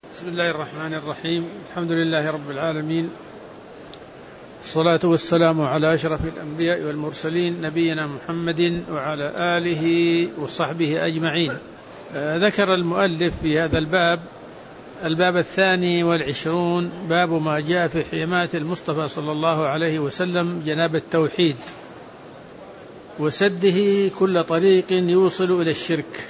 بسم الله الرحمن الرحيم. الحمد لله رب العالمين، الصلاة والسلام على أشرف الأنبياء والمرسلين نبينا محمد وعلى آله وصحبه أجمعين. ذكر المؤلف في هذا الباب 22، باب ما جاء في حماية المصطفى صلى الله عليه وسلم جناب التوحيد وسده كل طريق يوصل إلى الشرك.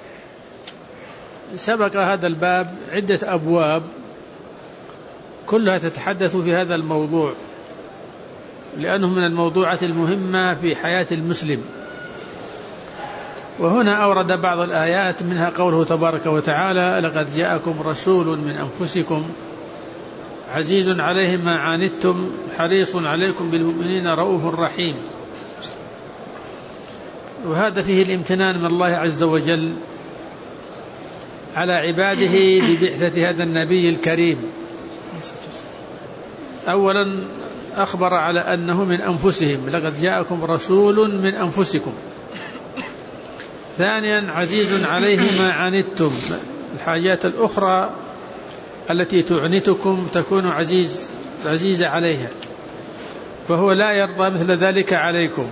سبق هذا الباب عدة أبواب كلها تتحدث في هذا الموضوع، لأنه من الموضوعات المهمة في حياة المسلم. وهنا أورد بعض الآيات، منها قوله تبارك وتعالى: لقد جاءكم رسول من أنفسكم عزيز عليه ما عنتم حريص عليكم بالمؤمنين رؤوف رحيم. وهذا فيه الامتنان من الله عز وجل على عباده ببعثة هذا النبي الكريم. أولا أخبر على أنه من أنفسهم، لقد جاءكم رسول من أنفسكم. ثانيا عزيز عليه ما عنتم، الحاجات الأخرى التي تعنتكم تكون عزيزة عليها، فهو لا يرضى مثل ذلك عليكم.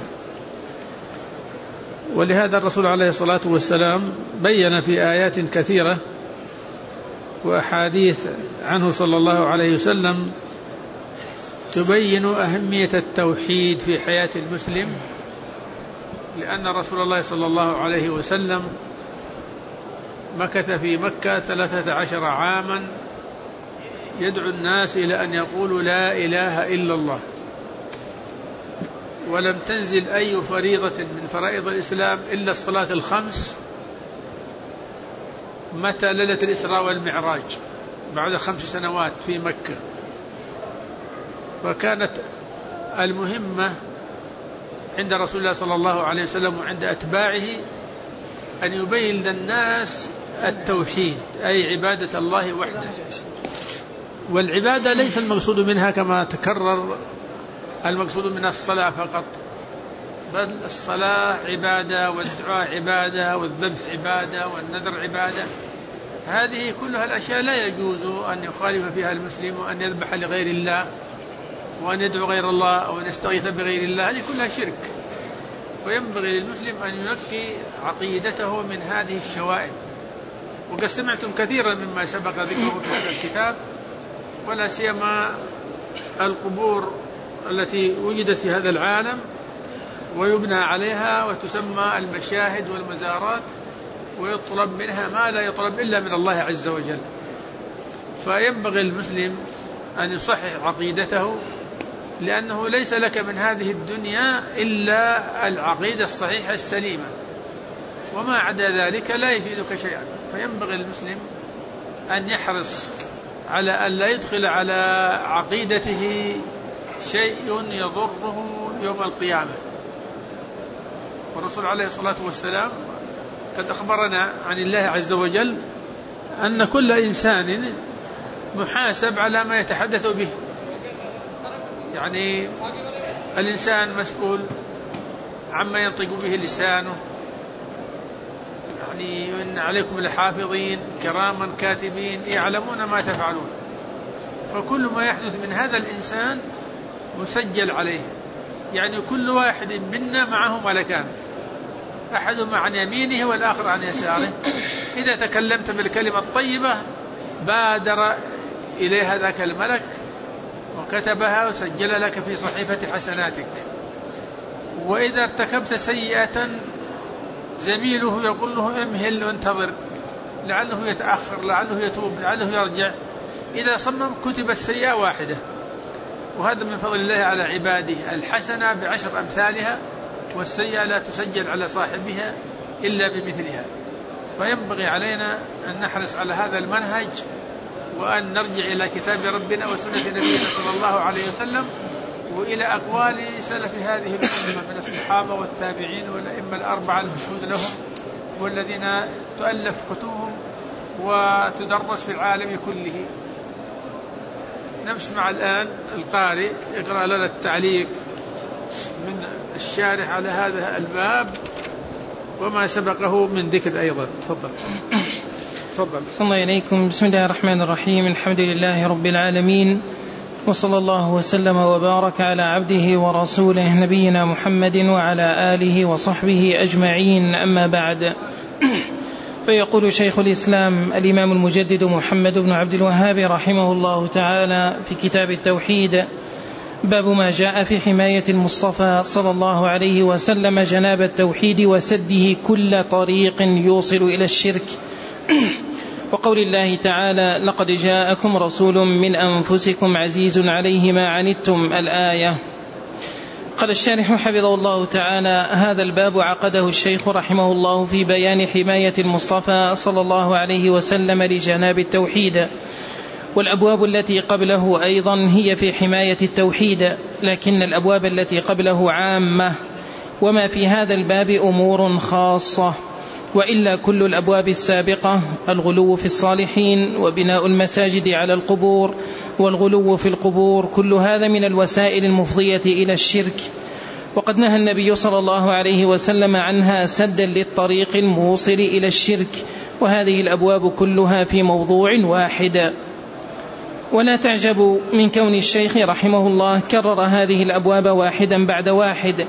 ولهذا الرسول عليه الصلاة والسلام بين في آيات كثيرة وأحاديث عنه صلى الله عليه وسلم تبين أهمية التوحيد في حياة المسلم، لأن رسول الله صلى الله عليه وسلم مكث في مكة 13 عاما يدعو الناس إلى أن يقولوا لا إله إلا الله، ولم تنزل أي فريضة من فرائض الإسلام إلا الصلاة الخمس متى ليلة الإسراء والمعراج بعد 5 سنوات في مكة. فكانت المهمة عند رسول الله صلى الله عليه وسلم وعند أتباعه أن يبين للناس التوحيد، أي عبادة الله وحده. والعبادة ليس المقصود منها كما تكرر المقصود من الصلاة فقط، بل الصلاة عبادة، والدعاء عبادة، والذبح عبادة، والنذر عبادة. هذه كلها الأشياء لا يجوز أن يخالف فيها المسلم، وأن يذبح لغير الله، وأن يدعو غير الله، أو أن يستغيث بغير الله، هذه كلها شرك. وينبغي للمسلم أن ينقي عقيدته من هذه الشوائب. وقد سمعتم كثيرا مما سبق ذكره في هذا الكتاب، ولا سيما القبور التي وجدت في هذا العالم ويبنى عليها وتسمى المشاهد والمزارات، ويطلب منها ما لا يطلب إلا من الله عز وجل. فينبغي المسلم أن يصحح عقيدته، لأنه ليس لك من هذه الدنيا إلا العقيدة الصحيحة السليمة، وما عدا ذلك لا يفيدك شيئا. فينبغي المسلم أن يحرص على أن لا يدخل على عقيدته شيء يضره يوم القيامة. والرسول عليه الصلاة والسلام قد أخبرنا عن الله عز وجل أن كل إنسان محاسب على ما يتحدث به. يعني الإنسان مسؤول عما ينطق به لسانه. يعني إن عليكم لحافظين كراما كاتبين يعلمون ما تفعلون. فكل ما يحدث من هذا الإنسان مسجل عليه. يعني كل واحد منا معه ملكان، أحدهما عن يمينه والآخر عن يساره. إذا تكلمت بالكلمة الطيبة بادر إليها ذاك الملك وكتبها وسجل لك في صحيفة حسناتك. وإذا ارتكبت سيئة زميله يقول له امهل وانتظر، لعله يتأخر، لعله يتوب، لعله يرجع. إذا صمم كتبت سيئة واحدة. وهذا من فضل الله على عباده، الحسنة ب10 أمثالها، والسيئة لا تسجل على صاحبها إلا بمثلها. فينبغي علينا أن نحرص على هذا المنهج، وأن نرجع إلى كتاب ربنا وسنة نبينا صلى الله عليه وسلم، وإلى أقوال سلف هذه الأمة من الصحابة والتابعين والأئمة الأربعة المشهود لهم، والذين تؤلف كتبهم وتدرس في العالم كله. نسمع الآن القارئ يقرأ لنا التعليق من الشارح على هذا الباب وما سبقه من ذكر أيضا. تفضل. تفضل. صلى الله عليكم. بسم الله الرحمن الرحيم. الحمد لله رب العالمين، وصلى الله وسلم وبارك على عبده ورسوله نبينا محمد وعلى آله وصحبه أجمعين، أما بعد. فيقول شيخ الإسلام الإمام المجدد محمد بن عبد الوهاب رحمه الله تعالى في كتاب التوحيد: باب ما جاء في حماية المصطفى صلى الله عليه وسلم جناب التوحيد وسده كل طريق يوصل إلى الشرك. وقول الله تعالى: لقد جاءكم رسول من أنفسكم عزيز عليه ما عنتم، الآية. قال الشارح حفظه الله تعالى: هذا الباب عقده الشيخ رحمه الله في بيان حماية المصطفى صلى الله عليه وسلم لجناب التوحيد، والأبواب التي قبله أيضا هي في حماية التوحيد، لكن الأبواب التي قبله عامة، وما في هذا الباب أمور خاصة، وإلا كل الأبواب السابقة: الغلو في الصالحين، وبناء المساجد على القبور، والغلو في القبور، كل هذا من الوسائل المفضية إلى الشرك، وقد نهى النبي صلى الله عليه وسلم عنها سدا للطريق الموصل إلى الشرك، وهذه الأبواب كلها في موضوع واحد. ولا تعجبوا من كون الشيخ رحمه الله كرر هذه الأبواب واحدا بعد واحد،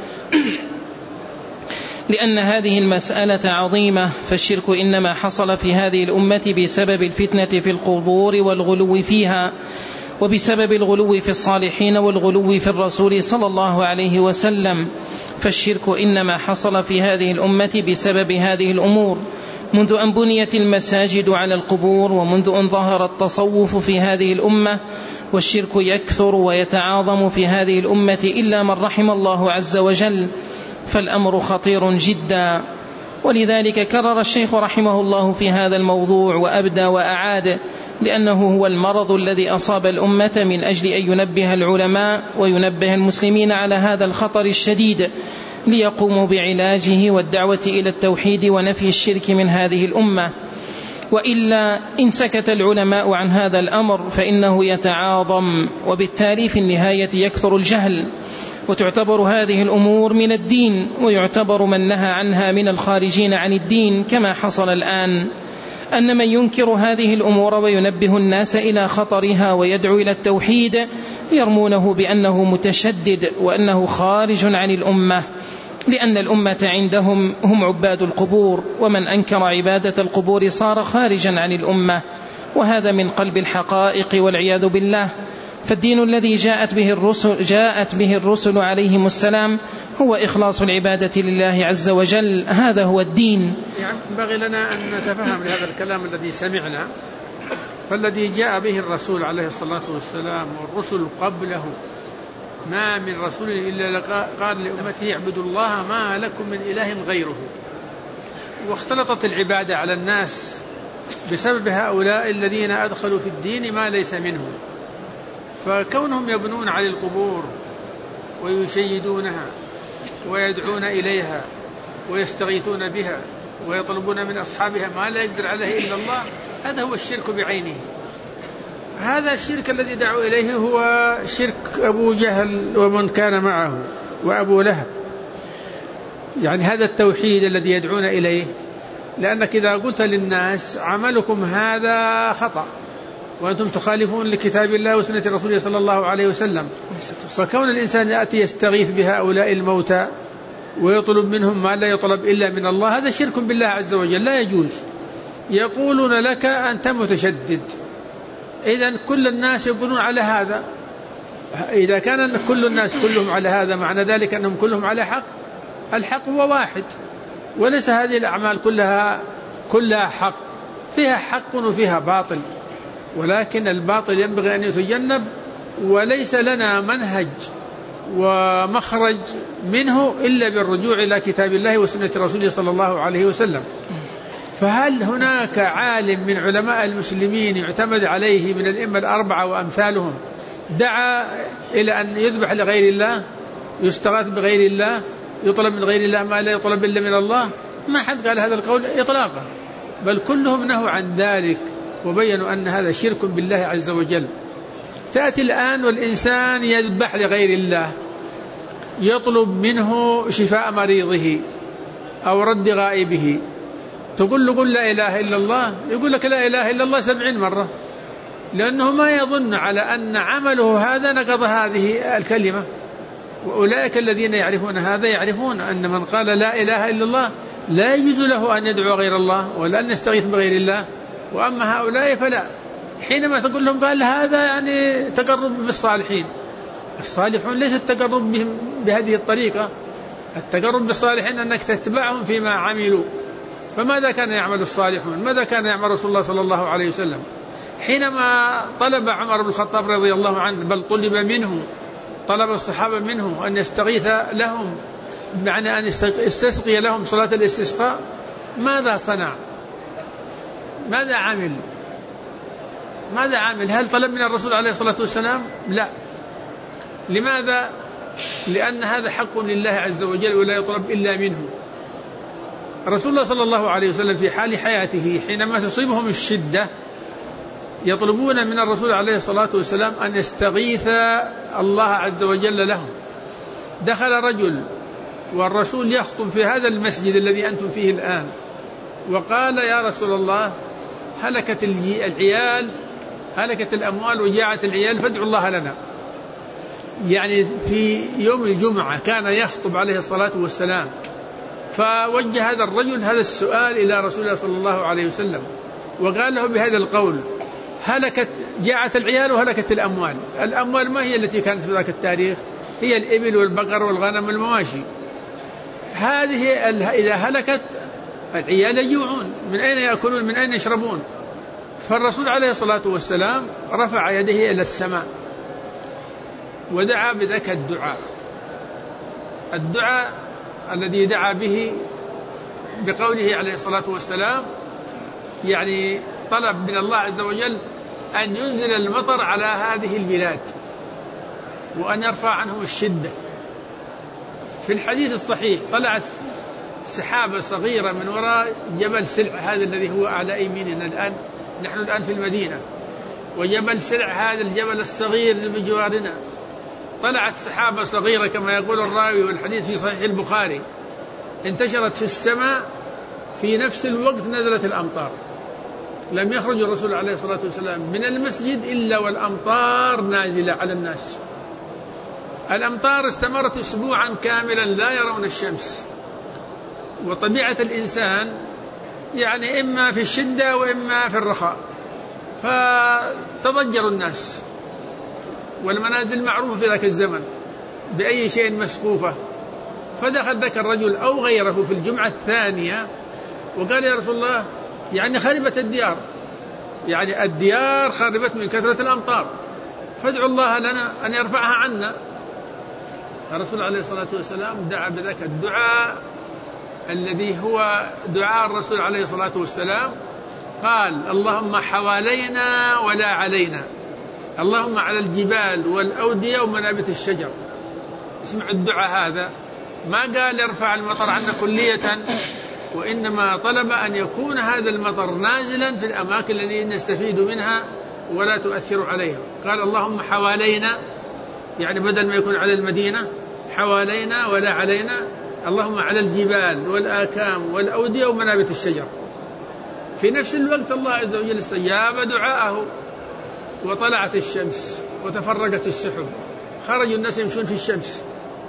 لأن هذه المسألة عظيمة، فالشرك إنما حصل في هذه الأمة بسبب الفتنة في القبور والغلو فيها، وبسبب الغلو في الصالحين والغلو في الرسول صلى الله عليه وسلم، فالشرك إنما حصل في هذه الأمة بسبب هذه الأمور، منذ أن بنيت المساجد على القبور، ومنذ أن ظهر التصوف في هذه الأمة، والشرك يكثر ويتعاظم في هذه الأمة إلا من رحم الله عز وجل، فالأمر خطير جدا. ولذلك كرر الشيخ رحمه الله في هذا الموضوع وأبدى وأعاد، لأنه هو المرض الذي أصاب الأمة، من أجل أن ينبه العلماء وينبه المسلمين على هذا الخطر الشديد، ليقوموا بعلاجه والدعوة إلى التوحيد ونفي الشرك من هذه الأمة. وإلا إن سكت العلماء عن هذا الأمر فإنه يتعاظم، وبالتالي في النهاية يكثر الجهل، وتعتبر هذه الأمور من الدين، ويعتبر من نهى عنها من الخارجين عن الدين، كما حصل الآن أن من ينكر هذه الأمور وينبه الناس إلى خطرها ويدعو إلى التوحيد يرمونه بأنه متشدد وأنه خارج عن الأمة، لأن الأمة عندهم هم عباد القبور، ومن أنكر عبادة القبور صار خارجا عن الأمة، وهذا من قلب الحقائق والعياذ بالله. فالدين الذي جاءت به الرسل عليهم السلام هو إخلاص العبادة لله عز وجل، هذا هو الدين. ينبغي لنا أن نتفهم لهذا الكلام الذي سمعنا، فالذي جاء به الرسول عليه الصلاة والسلام والرسل قبله ما من رسول إلا قال لأمته: اعبدوا الله ما لكم من إله غيره. واختلطت العبادة على الناس بسبب هؤلاء الذين أدخلوا في الدين ما ليس منه، فكونهم يبنون على القبور ويشيدونها ويدعون إليها ويستغيثون بها ويطلبون من أصحابها ما لا يقدر عليه إلا الله، هذا هو الشرك بعينه. هذا الشرك الذي دعوا إليه هو شرك أبو جهل ومن كان معه وأبو لهب، يعني هذا التوحيد الذي يدعون إليه، لأنك إذا قلت للناس عملكم هذا خطأ وأنتم تخالفون لكتاب الله وسنة رسوله صلى الله عليه وسلم، فكون الإنسان يأتي يستغيث بهؤلاء الموتى ويطلب منهم ما لا يطلب إلا من الله، هذا شرك بالله عز وجل، لا يجوز. يقولون لك أنت متشدد، إذن كل الناس يقولون على هذا. إذا كان كل الناس كلهم على هذا معنى ذلك أنهم كلهم على حق. الحق هو واحد، وليس هذه الأعمال كلها حق، فيها حق وفيها باطل، ولكن الباطل ينبغي أن يتجنب، وليس لنا منهج ومخرج منه إلا بالرجوع إلى كتاب الله وسنة رسوله صلى الله عليه وسلم. فهل هناك عالم من علماء المسلمين يعتمد عليه من الأئمة الأربعة وأمثالهم دعا إلى أن يذبح لغير الله، يستغاث بغير الله، يطلب من غير الله ما لا يطلب إلا من الله؟ ما حد قال هذا القول إطلاقا، بل كلهم نهوا عن ذلك وبينوا أن هذا شرك بالله عز وجل. تأتي الآن والإنسان يذبح لغير الله، يطلب منه شفاء مريضه أو رد غائبه، تقول له قل لا إله إلا الله، يقول لك لا إله إلا الله 70 مرة، لأنه ما يظن على أن عمله هذا نقض هذه الكلمة. وأولئك الذين يعرفون هذا يعرفون أن من قال لا إله إلا الله لا يجوز له أن يدعو غير الله ولا أن يستغيث بغير الله. وأما هؤلاء فلا، حينما تقول لهم قال هذا يعني تقرب بالصالحين، الصالحون ليس التقرب بهم بهذه الطريقة، التقرب بالصالحين أنك تتبعهم فيما عملوا. فماذا كان يعمل الصالحون؟ ماذا كان يعمل رسول الله صلى الله عليه وسلم حينما طلب عمر بن الخطاب رضي الله عنه، بل طلب منه، طلب الصحابة منه أن يستغيث لهم، بمعنى أن يستسقي لهم صلاة الاستسقاء، ماذا صنع؟ ماذا عمل؟ ماذا عمل؟ هل طلب من الرسول عليه الصلاة والسلام؟ لا. لماذا؟ لأن هذا حق لله عز وجل ولا يطلب إلا منه. رسول الله صلى الله عليه وسلم في حال حياته حينما تصيبهم الشدة يطلبون من الرسول عليه الصلاة والسلام أن يستغيث الله عز وجل لهم. دخل رجل والرسول يخطب في هذا المسجد الذي أنتم فيه الآن، وقال يا رسول الله هلكت العيال، هلكت الأموال وجاعت العيال فادعوا الله لنا. يعني في يوم الجمعة كان يخطب عليه الصلاة والسلام، فوجه هذا الرجل هذا السؤال إلى رسول الله صلى الله عليه وسلم، وقال له بهذا القول: جاعت العيال وهلكت الأموال. الأموال ما هي التي كانت في ذاك التاريخ؟ هي الإبل والبقر والغنم والمواشي. هذه إذا هلكت العيال يجوعون، من أين يأكلون؟ من أين يشربون؟ فالرسول عليه الصلاة والسلام رفع يده إلى السماء ودعا بذاك الدعاء الذي دعا به بقوله عليه الصلاة والسلام، يعني طلب من الله عز وجل أن ينزل المطر على هذه البلاد وأن يرفع عنهم الشدة. في الحديث الصحيح طلعت سحابة صغيرة من وراء جبل سلع هذا الذي هو أعلى يميننا الآن، نحن الآن في المدينة، وجبل سلع هذا الجبل الصغير بجوارنا، طلعت سحابة صغيرة كما يقول الراوي، والحديث في صحيح البخاري، انتشرت في السماء، في نفس الوقت نزلت الأمطار. لم يخرج الرسول عليه الصلاة والسلام من المسجد إلا والأمطار نازلة على الناس. الأمطار استمرت أسبوعا كاملا لا يرون الشمس. وطبيعة الإنسان يعني إما في الشدة وإما في الرخاء، فتضجر الناس، والمنازل معروفة في ذاك الزمن بأي شيء مسقوفة. فدخل ذاك الرجل أو غيره في الجمعة الثانية وقال يا رسول الله يعني خربت الديار، يعني الديار خربت من كثرة الأمطار، فادعوا الله لنا أن يرفعها عنا. الرسول عليه الصلاة والسلام دعا بذاك الدعاء الذي هو دعاء الرسول عليه الصلاة والسلام، قال اللهم حوالينا ولا علينا، اللهم على الجبال والأودية ومنابت الشجر. اسمع الدعاء هذا، ما قال يرفع المطر عنا كلية، وإنما طلب أن يكون هذا المطر نازلا في الأماكن التي نستفيد منها ولا تؤثر عليها. قال اللهم حوالينا، يعني بدل ما يكون على المدينة حوالينا ولا علينا، اللهم على الجبال والآكام والأودية ومنابت الشجر. في نفس الوقت الله عز وجل استجاب دعاءه، وطلعت الشمس وتفرقت السحب، خرجوا الناس يمشون في الشمس.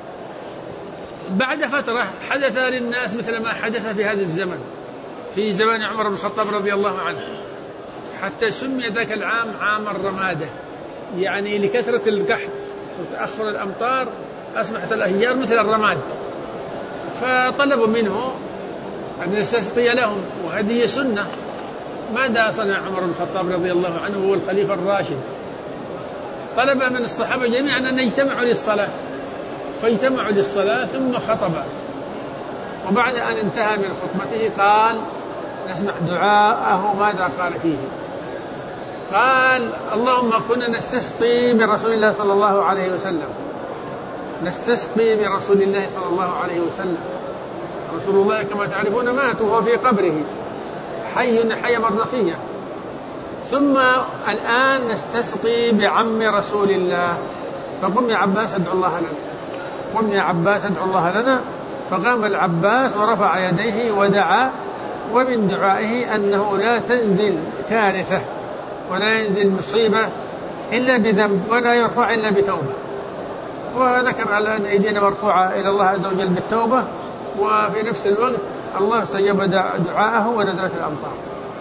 بعد فترة حدث للناس مثل ما حدث في هذا الزمن، في زمان عمر بن الخطاب رضي الله عنه، حتى سمي ذاك العام عام الرمادة، يعني لكثرة القحط وتأخر الأمطار أصبحت الأشجار مثل الرماد. فطلبوا منه أن يستسقي لهم، وهذه سنة. ماذا صنع عمر بن الخطاب رضي الله عنه وهو الخليفة الراشد؟ طلب من الصحابة جميعا أن يجتمعوا للصلاة، فاجتمعوا للصلاة ثم خطب. وبعد أن انتهى من خطبته قال، نسمع دعاءه ماذا قال فيه. قال اللهم كنا نستسقي برسول الله صلى الله عليه وسلم، نستسقي برسول الله صلى الله عليه وسلم. رسول الله كما تعرفون مات وهو في قبره حي برزخية. ثم الآن نستسقي بعم رسول الله، فقم يا عباس ادعو الله لنا، قم يا عباس ادعو الله لنا. فقام العباس ورفع يديه ودعا ومن دعائه أنه لا تنزل كارثة ولا ينزل مصيبة إلا بذنب ولا يرفع إلا بتوبة. وذكر على أن أيدينا مرفوعة إلى الله عز وجل بالتوبة، وفي نفس الوقت الله استجاب دعاءه ونزلت الأمطار.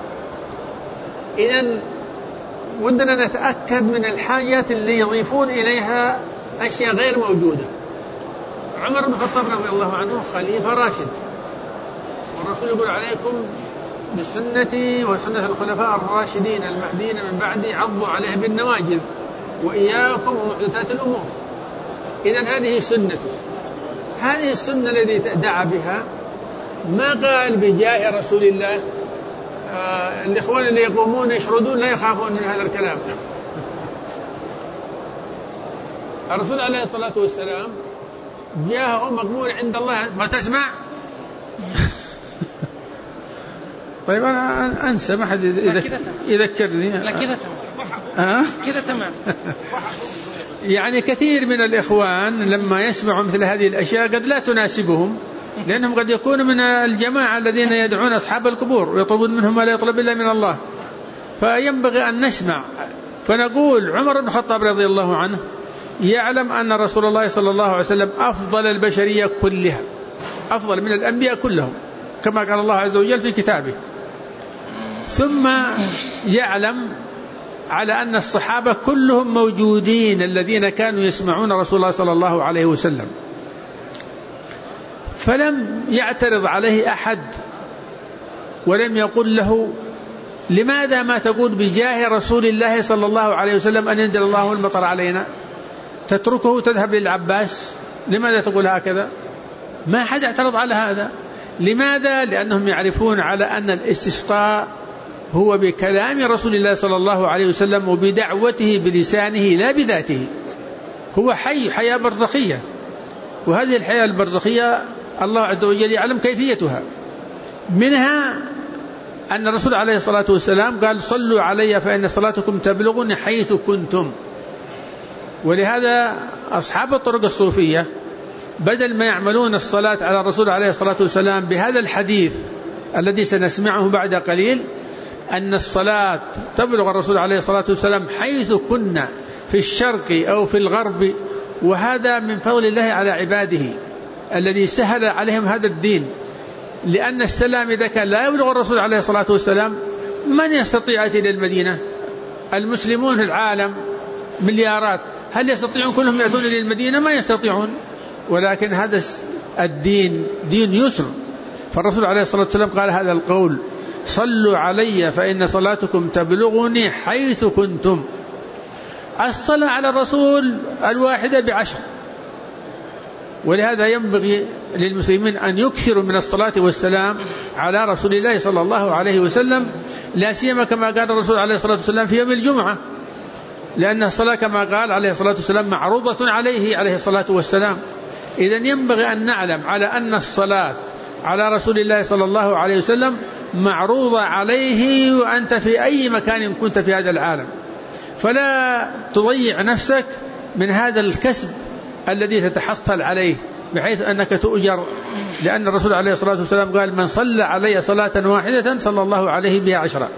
إذن ودنا نتأكد من الحاجات اللي يضيفون إليها أشياء غير موجودة. عمر بن الخطاب رضي الله عنه خليفة راشد، والرسول يقول عليكم بسنتي وسنة الخلفاء الراشدين المهديين من بعدي عضوا عليه بالنواجذ وإياكم ومحدثات الأمور. إذن هذه سنته، هذه السنة التي دعا بها. ما قال بجاه رسول الله. الإخوان اللي يقومون يشردون لا يخافون من هذا الكلام. الرسول عليه الصلاة والسلام جاهه مقبول عند الله. ما تسمع؟ طيب أنا أنسى، ما حد يذكرني. لا كذا تمام. كذا تمام. يعني كثير من الإخوان لما يسمعوا مثل هذه الأشياء قد لا تناسبهم، لأنهم قد يكونوا من الجماعة الذين يدعون أصحاب القبور ويطلبون منهم ما لا يطلب إلا من الله. فينبغي أن نسمع. فنقول عمر بن الخطاب رضي الله عنه يعلم أن رسول الله صلى الله عليه وسلم أفضل البشرية كلها، أفضل من الأنبياء كلهم كما قال الله عز وجل في كتابه. ثم يعلم على أن الصحابة كلهم موجودين الذين كانوا يسمعون رسول الله صلى الله عليه وسلم، فلم يعترض عليه أحد ولم يقل له لماذا ما تقول بجاه رسول الله صلى الله عليه وسلم أن ينزل الله المطر علينا، تتركه تذهب للعباس، لماذا تقول هكذا؟ ما حد اعترض على هذا. لماذا؟ لأنهم يعرفون على أن الاستسقاء هو بكلام رسول الله صلى الله عليه وسلم وبدعوته بلسانه لا بذاته. هو حياة برزخية، وهذه الحياة البرزخية الله عز وجل يعلم كيفيتها. منها أن الرسول عليه الصلاة والسلام قال صلوا علي فإن صلاتكم تبلغني حيث كنتم. ولهذا أصحاب الطرق الصوفية بدل ما يعملون الصلاة على الرسول عليه الصلاة والسلام بهذا الحديث الذي سنسمعه بعد قليل، أن الصلاة تبلغ الرسول عليه الصلاة والسلام حيث كنا في الشرق أو في الغرب، وهذا من فضل الله على عباده الذي سهل عليهم هذا الدين. لأن السلام إذا كان لا يبلغ الرسول عليه الصلاة والسلام من يستطيع إلى المدينة؟ المسلمون في العالم مليارات، هل يستطيعون كلهم يأتون إلى المدينة؟ ما يستطيعون. ولكن هذا الدين دين يسر، فالرسول عليه الصلاة والسلام قال هذا القول صلوا علي فإن صلاتكم تبلغني حيث كنتم. الصلاة على الرسول الواحدة ب10. ولهذا ينبغي للمسلمين أن يكثروا من الصلاة والسلام على رسول الله صلى الله عليه وسلم، لا سيما كما قال الرسول عليه الصلاة والسلام في يوم الجمعة، لأن الصلاة كما قال عليه الصلاة والسلام معروضة عليه عليه الصلاة والسلام. إذن ينبغي أن نعلم على أن الصلاة على رسول الله صلى الله عليه وسلم معروضة عليه وأنت في أي مكان كنت في هذا العالم. فلا تضيع نفسك من هذا الكسب الذي تتحصل عليه بحيث أنك تؤجر، لأن الرسول عليه الصلاة والسلام قال من صلى علي صلاة واحدة صلى الله عليه بها 10.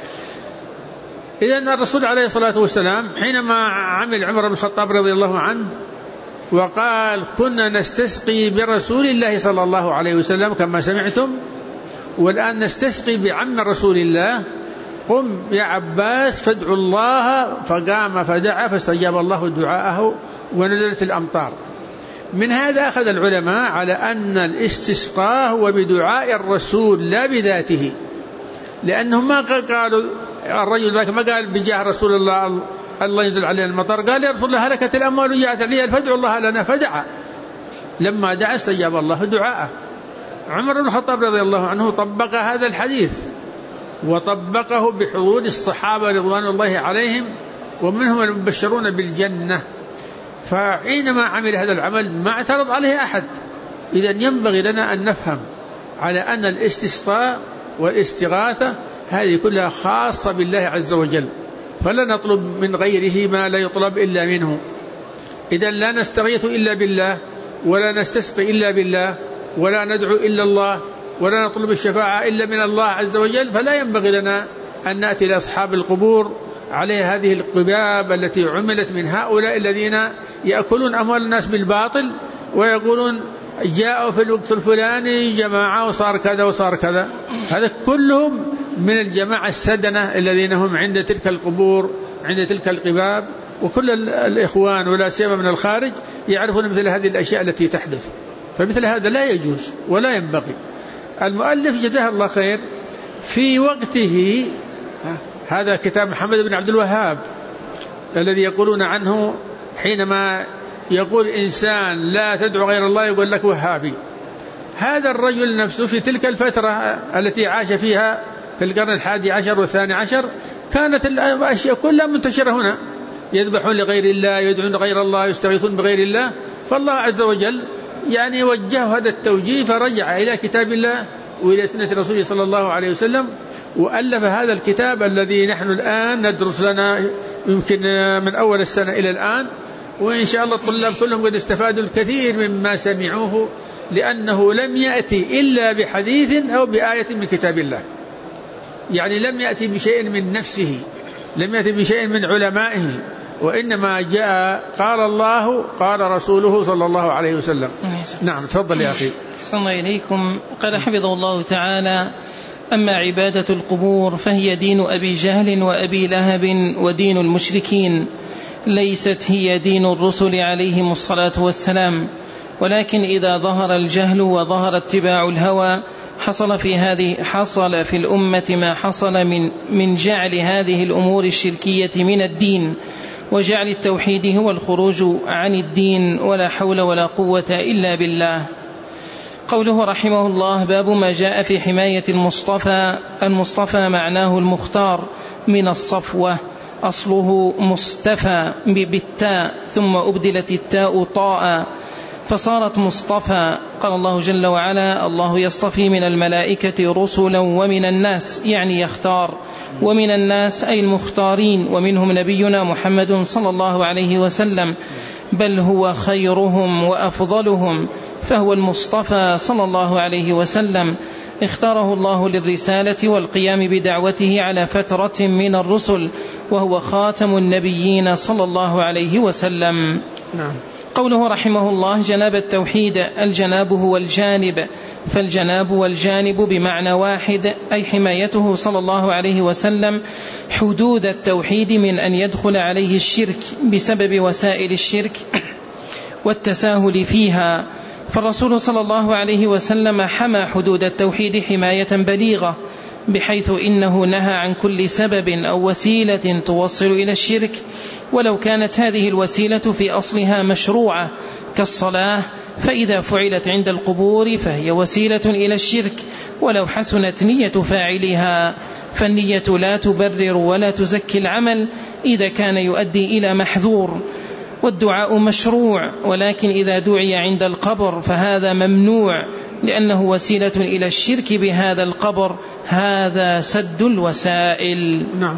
إذن الرسول عليه الصلاة والسلام حينما عمل عمر بن الخطاب رضي الله عنه وقال كنا نستسقي برسول الله صلى الله عليه وسلم كما سمعتم، والآن نستسقي بعم رسول الله، قم يا عباس فادعوا الله. فقام فدعا فاستجاب الله دعاءه ونزلت الأمطار. من هذا أخذ العلماء على أن الاستسقاء هو بدعاء الرسول لا بذاته، لأنهم ما قالوا الرجل ذاك ما قال بجاه رسول الله الله ينزل علينا المطر، قال يا رسول الله هلكت الأموال وجاءت عليها فادعوا الله لنا، فدعا. لما دعا استجاب الله دعاءه. عمر بن الخطاب رضي الله عنه طبق هذا الحديث وطبقه بحضور الصحابة رضوان الله عليهم، ومنهم المبشرون بالجنة. فحينما عمل هذا العمل ما اعترض عليه أحد. إذن ينبغي لنا أن نفهم على أن الاستسقاء والاستغاثة هذه كلها خاصة بالله عز وجل، فلا نطلب من غيره ما لا يطلب إلا منه. إذن لا نستغيث إلا بالله، ولا نستسقي إلا بالله، ولا ندعو إلا الله، ولا نطلب الشفاعة إلا من الله عز وجل، فلا ينبغي لنا أن نأتي لأصحاب القبور عليه هذه القباب التي عملت من هؤلاء الذين يأكلون أموال الناس بالباطل ويقولون جاءوا في الوقت الفلاني جماعة وصار كذا وصار كذا. هذا كلهم من الجماعة السدنة الذين هم عند تلك القبور عند تلك القباب، وكل الإخوان ولا سيما من الخارج يعرفون مثل هذه الأشياء التي تحدث، فمثل هذا لا يجوز ولا ينبغي. المؤلف جزاه الله خير في وقته هذا كتاب محمد بن عبد الوهاب الذي يقولون عنه حينما يقول إنسان لا تدعو غير الله يقول لك وهابي. هذا الرجل نفسه في تلك الفترة التي عاش فيها في القرن 11 والثاني عشر كانت الأشياء كلها منتشرة هنا، يذبحون لغير الله، يدعون غير الله، يستغيثون بغير الله. فالله عز وجل يعني وجه هذا التوجيه فرجع إلى كتاب الله وإلى سنة رسوله صلى الله عليه وسلم، وألف هذا الكتاب الذي نحن الآن ندرس لنا يمكن من أول السنة إلى الآن، وإن شاء الله الطلاب كلهم قد استفادوا الكثير مما سمعوه، لأنه لم يأتي إلا بحديث أو بآية من كتاب الله، يعني لم يأتي بشيء من نفسه، لم يأتي بشيء من علمائه، وإنما جاء قال الله قال رسوله صلى الله عليه وسلم. نعم تفضل يا أخي. أحسن الله إليكم. قال حفظه الله تعالى: أما عبادة القبور فهي دين أبي جهل وأبي لهب ودين المشركين، ليست هي دين الرسل عليهم الصلاة والسلام، ولكن إذا ظهر الجهل وظهر اتباع الهوى حصل في الأمة ما حصل من جعل هذه الأمور الشركية من الدين، وجعل التوحيد هو الخروج عن الدين، ولا حول ولا قوة إلا بالله. قوله رحمه الله: باب ما جاء في حماية المصطفى. المصطفى معناه المختار من الصفوة، أصله مصطفى بالتاء ثم أبدلت التاء طاء فصارت مصطفى. قال الله جل وعلا: الله يصطفي من الملائكة رسلا ومن الناس، يعني يختار، ومن الناس أي المختارين، ومنهم نبينا محمد صلى الله عليه وسلم، بل هو خيرهم وأفضلهم، فهو المصطفى صلى الله عليه وسلم، اختاره الله للرسالة والقيام بدعوته على فترة من الرسل، وهو خاتم النبيين صلى الله عليه وسلم. نعم. قوله رحمه الله: جناب التوحيد. الجناب هو الجانب، فالجناب والجانب بمعنى واحد، أي حمايته صلى الله عليه وسلم حدود التوحيد من أن يدخل عليه الشرك بسبب وسائل الشرك والتساهل فيها. فالرسول صلى الله عليه وسلم حمى حدود التوحيد حماية بليغة، بحيث إنه نهى عن كل سبب أو وسيلة توصل إلى الشرك، ولو كانت هذه الوسيلة في أصلها مشروعة كالصلاة، فإذا فعلت عند القبور فهي وسيلة إلى الشرك، ولو حسنت نية فاعلها، فالنية لا تبرر ولا تزكي العمل إذا كان يؤدي إلى محذور. والدعاء مشروع، ولكن إذا دعي عند القبر فهذا ممنوع، لأنه وسيلة إلى الشرك بهذا القبر، هذا سد الوسائل. نعم.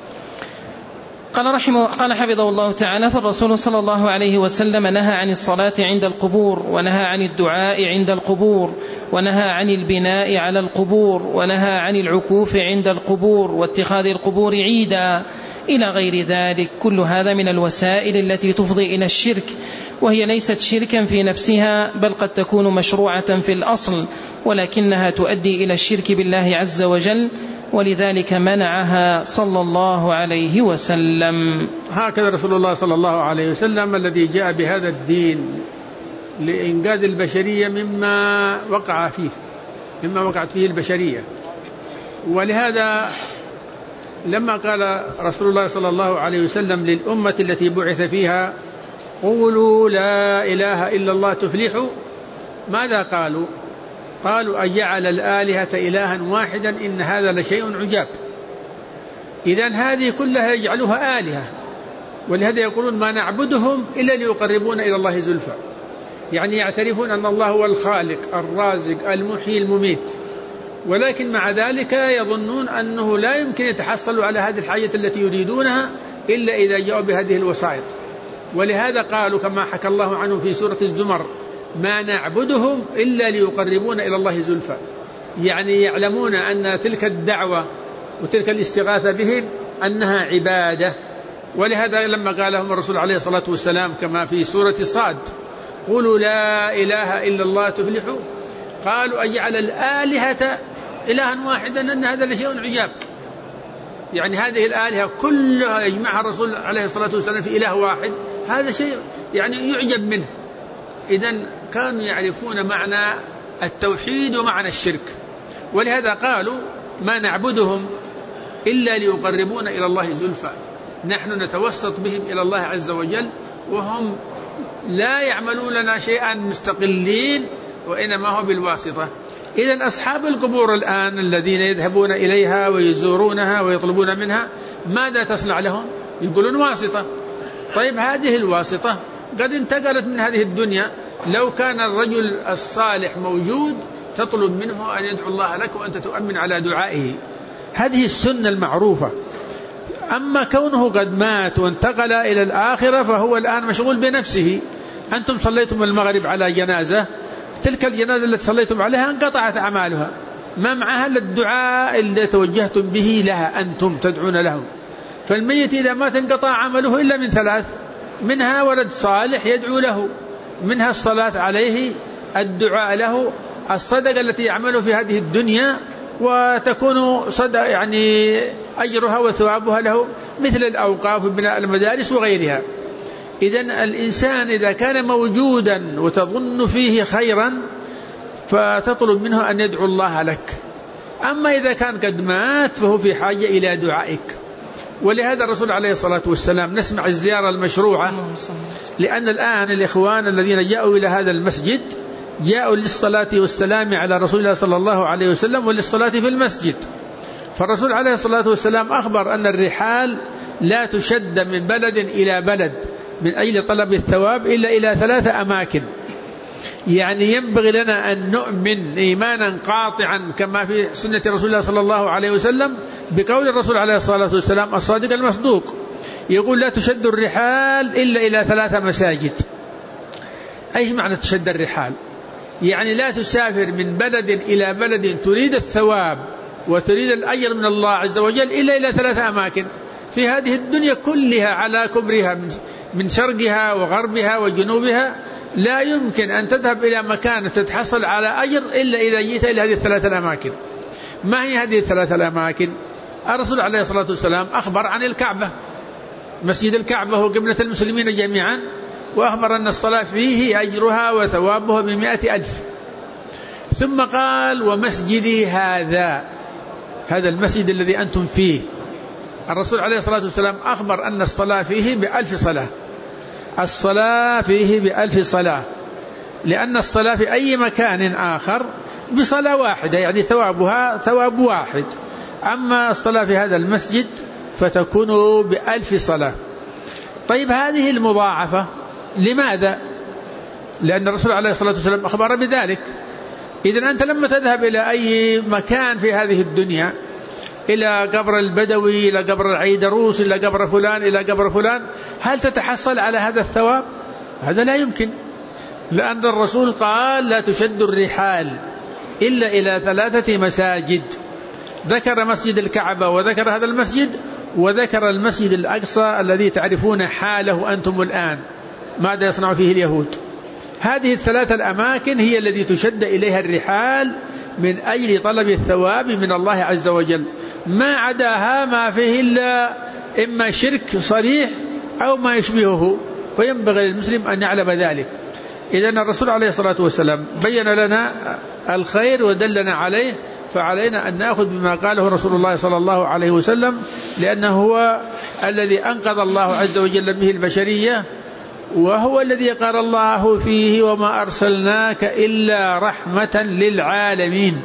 قال حفظه الله تعالى: فالرسول صلى الله عليه وسلم نهى عن الصلاة عند القبور، ونهى عن الدعاء عند القبور، ونهى عن البناء على القبور، ونهى عن العكوف عند القبور، واتخاذ القبور عيدا، إلى غير ذلك. كل هذا من الوسائل التي تفضي إلى الشرك، وهي ليست شركا في نفسها، بل قد تكون مشروعة في الأصل، ولكنها تؤدي إلى الشرك بالله عز وجل، ولذلك منعها صلى الله عليه وسلم. هكذا رسول الله صلى الله عليه وسلم الذي جاء بهذا الدين لإنقاذ البشرية مما وقعت فيه البشرية. ولهذا لما قال رسول الله صلى الله عليه وسلم للأمة التي بعث فيها: قولوا لا إله إلا الله تفلحوا، ماذا قالوا؟ قالوا: أجعل الآلهة إلها واحدا إن هذا لشيء عجاب. إذن هذه كلها يجعلوها آلهة، ولهذا يقولون: ما نعبدهم إلا ليقربون إلى الله زلفى، يعني يعترفون أن الله هو الخالق الرازق المحيي المميت، ولكن مع ذلك يظنون أنه لا يمكن يتحصلوا على هذه الحاجة التي يريدونها إلا إذا جاءوا بهذه الوسائط. ولهذا قالوا كما حكى الله عنه في سورة الزمر: ما نعبدهم إلا ليقربون إلى الله زلفى، يعني يعلمون أن تلك الدعوة وتلك الاستغاثة بهم أنها عبادة. ولهذا لما قال لهم الرسول عليه الصلاة والسلام كما في سورة صاد قولوا لا إله إلا الله تفلحوا، قالوا أجعل الآلهة إلها واحدا أن هذا لشيء عجاب. يعني هذه الآلهة كلها يجمعها الرسول عليه الصلاة والسلام في إله واحد، هذا شيء يعني يعجب منه. إذن كانوا يعرفون معنى التوحيد ومعنى الشرك، ولهذا قالوا ما نعبدهم إلا ليقربونا إلى الله زلفى، نحن نتوسط بهم إلى الله عز وجل وهم لا يعملون لنا شيئا مستقلين وإنما هو بالواسطة. إذن أصحاب القبور الآن الذين يذهبون إليها ويزورونها ويطلبون منها ماذا تصنع لهم؟ يقولون واسطة. طيب هذه الواسطة قد انتقلت من هذه الدنيا، لو كان الرجل الصالح موجود تطلب منه أن يدعو الله لك وأنت تؤمن على دعائه، هذه السنة المعروفة. أما كونه قد مات وانتقل إلى الآخرة فهو الآن مشغول بنفسه. أنتم صليتم المغرب على جنازة، تلك الجنازة التي صليتم عليها انقطعت أعمالها، ما معها إلا الدعاء اللي توجهتم به لها، أنتم تدعون لهم. فالميت إذا مات انقطع عمله إلا من ثلاث، منها ولد صالح يدعو له، منها الصلاة عليه، الدعاء له، الصدقة التي يعمله في هذه الدنيا وتكون صدقة يعني أجرها وثوابها له، مثل الأوقاف وبناء المدارس وغيرها. إذن الإنسان إذا كان موجودا وتظن فيه خيرا فتطلب منه أن يدعو الله لك. أما إذا كان قد مات فهو في حاجة إلى دعائك. ولهذا الرسول عليه الصلاة والسلام نسمع الزيارة المشروعة، لأن الآن الإخوان الذين جاءوا إلى هذا المسجد جاءوا للصلاة والسلام على رسول الله صلى الله عليه وسلم وللصلاة في المسجد. فالرسول عليه الصلاة والسلام أخبر أن الرحال لا تشد من بلد إلى بلد من أجل طلب الثواب إلا إلى 3 أماكن. يعني ينبغي لنا أن نؤمن إيمانا قاطعا كما في سنة رسول الله صلى الله عليه وسلم بقول الرسول عليه الصلاة والسلام الصادق المصدوق، يقول لا تشد الرحال إلا إلى 3 مساجد. أيش معنى تشد الرحال؟ يعني لا تسافر من بلد إلى بلد تريد الثواب وتريد الأجر من الله عز وجل إلا إلى 3 أماكن في هذه الدنيا كلها على كبرها، من شرقها وغربها وجنوبها. لا يمكن أن تذهب إلى مكان تتحصل على أجر إلا إذا جئت إلى هذه 3 الأماكن. ما هي هذه 3 الأماكن؟ الرسول عليه الصلاة والسلام أخبر عن الكعبة، مسجد الكعبة هو قبلة المسلمين جميعا، وأخبر أن الصلاة فيه أجرها وثوابها ب100,000. ثم قال ومسجدي هذا المسجد الذي أنتم فيه، الرسول عليه الصلاة والسلام أخبر أن الصلاة فيه ب1000 صلاة، الصلاة فيه ب1000 صلاة، لأن الصلاة في أي مكان آخر بصلاة واحدة يعني ثوابها ثواب واحد، أما الصلاة في هذا المسجد فتكون ب1000 صلاة. طيب هذه المضاعفة لماذا؟ لأن الرسول عليه الصلاة والسلام أخبر بذلك. إذن أنت لما تذهب إلى أي مكان في هذه الدنيا، إلى قبر البدوي، إلى قبر العيدروس، إلى قبر فلان، إلى قبر فلان، هل تتحصل على هذا الثواب؟ هذا لا يمكن، لأن الرسول قال لا تشد الرحال إلا إلى 3 مساجد. ذكر مسجد الكعبة وذكر هذا المسجد وذكر المسجد الأقصى الذي تعرفون حاله أنتم الآن ماذا يصنع فيه اليهود. هذه ال3 الأماكن هي التي تشد إليها الرحال من أجل طلب الثواب من الله عز وجل. ما عداها ما فيه إلا إما شرك صريح أو ما يشبهه، فينبغي للمسلم أن يعلم ذلك. إذن الرسول عليه الصلاة والسلام بين لنا الخير ودلنا عليه، فعلينا أن نأخذ بما قاله رسول الله صلى الله عليه وسلم، لأنه هو الذي أنقذ الله عز وجل به البشرية، وهو الذي قال الله فيه وما أرسلناك إلا رحمة للعالمين،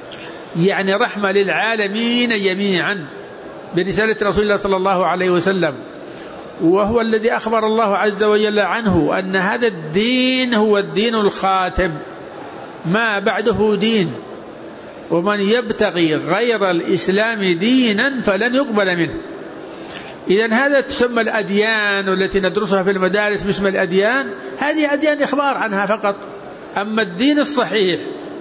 يعني رحمة للعالمين جميعا برسالة رسول الله صلى الله عليه وسلم. وهو الذي أخبر الله عز وجل عنه أن هذا الدين هو الدين الخاتم، ما بعده دين، ومن يبتغي غير الإسلام دينا فلن يقبل منه. إذن هذا تسمى الأديان والتي ندرسها في المدارس باسم الأديان، هذه أديان إخبار عنها فقط. أما الدين الصحيح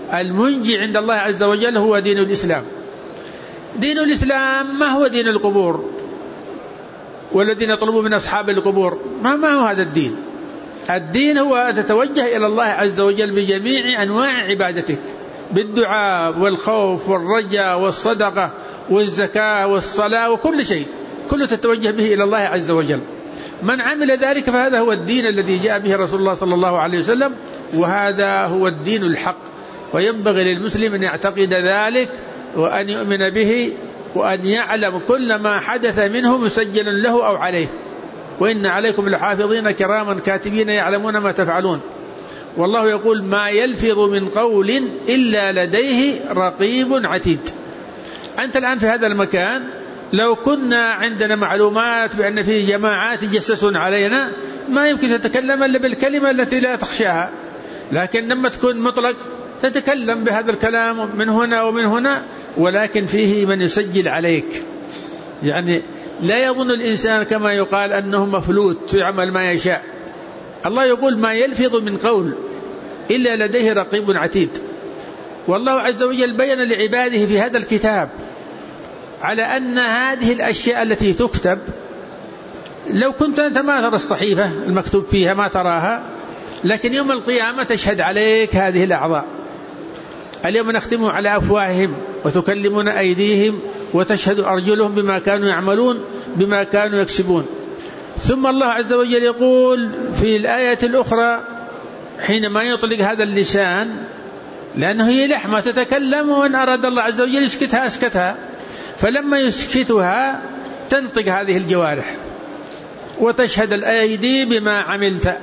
المنجي عند الله عز وجل هو دين الإسلام. دين الإسلام ما هو دين القبور والذين يطلبوا من أصحاب القبور، ما هو هذا الدين. الدين هو أن تتوجه إلى الله عز وجل بجميع أنواع عبادتك، بالدعاء والخوف والرجاء والصدقة والزكاة والصلاة وكل شيء، كله تتوجه به إلى الله عز وجل. من عمل ذلك فهذا هو الدين الذي جاء به رسول الله صلى الله عليه وسلم، وهذا هو الدين الحق. وينبغي للمسلم أن يعتقد ذلك وأن يؤمن به وأن يعلم كل ما حدث منه مسجل له أو عليه. وإن عليكم لحافظين كراما كاتبين يعلمون ما تفعلون. والله يقول ما يلفظ من قول إلا لديه رقيب عتيد. أنت الآن في هذا المكان لو كنا عندنا معلومات بأن فيه جماعات يجسسون علينا ما يمكن تتكلم إلا بالكلمة التي لا تخشاها، لكن لما تكون مطلق تتكلم بهذا الكلام من هنا ومن هنا، ولكن فيه من يسجل عليك. يعني لا يظن الإنسان كما يقال أنه مفلوت يعمل ما يشاء. الله يقول ما يلفظ من قول إلا لديه رقيب عتيد. والله عز وجل بين لعباده في هذا الكتاب على أن هذه الأشياء التي تكتب لو كنت أنت ما ترى الصحيفة المكتوب فيها ما تراها، لكن يوم القيامة تشهد عليك هذه الأعضاء. اليوم نختم على أفواههم وتكلمون أيديهم وتشهد أرجلهم بما كانوا يعملون بما كانوا يكسبون. ثم الله عز وجل يقول في الآية الأخرى حينما يطلق هذا اللسان، لأنه هي لحمة تتكلم، وإن أراد الله عز وجل يسكتها أسكتها، فلما يسكتها تنطق هذه الجوارح وتشهد الأيدي بما عملت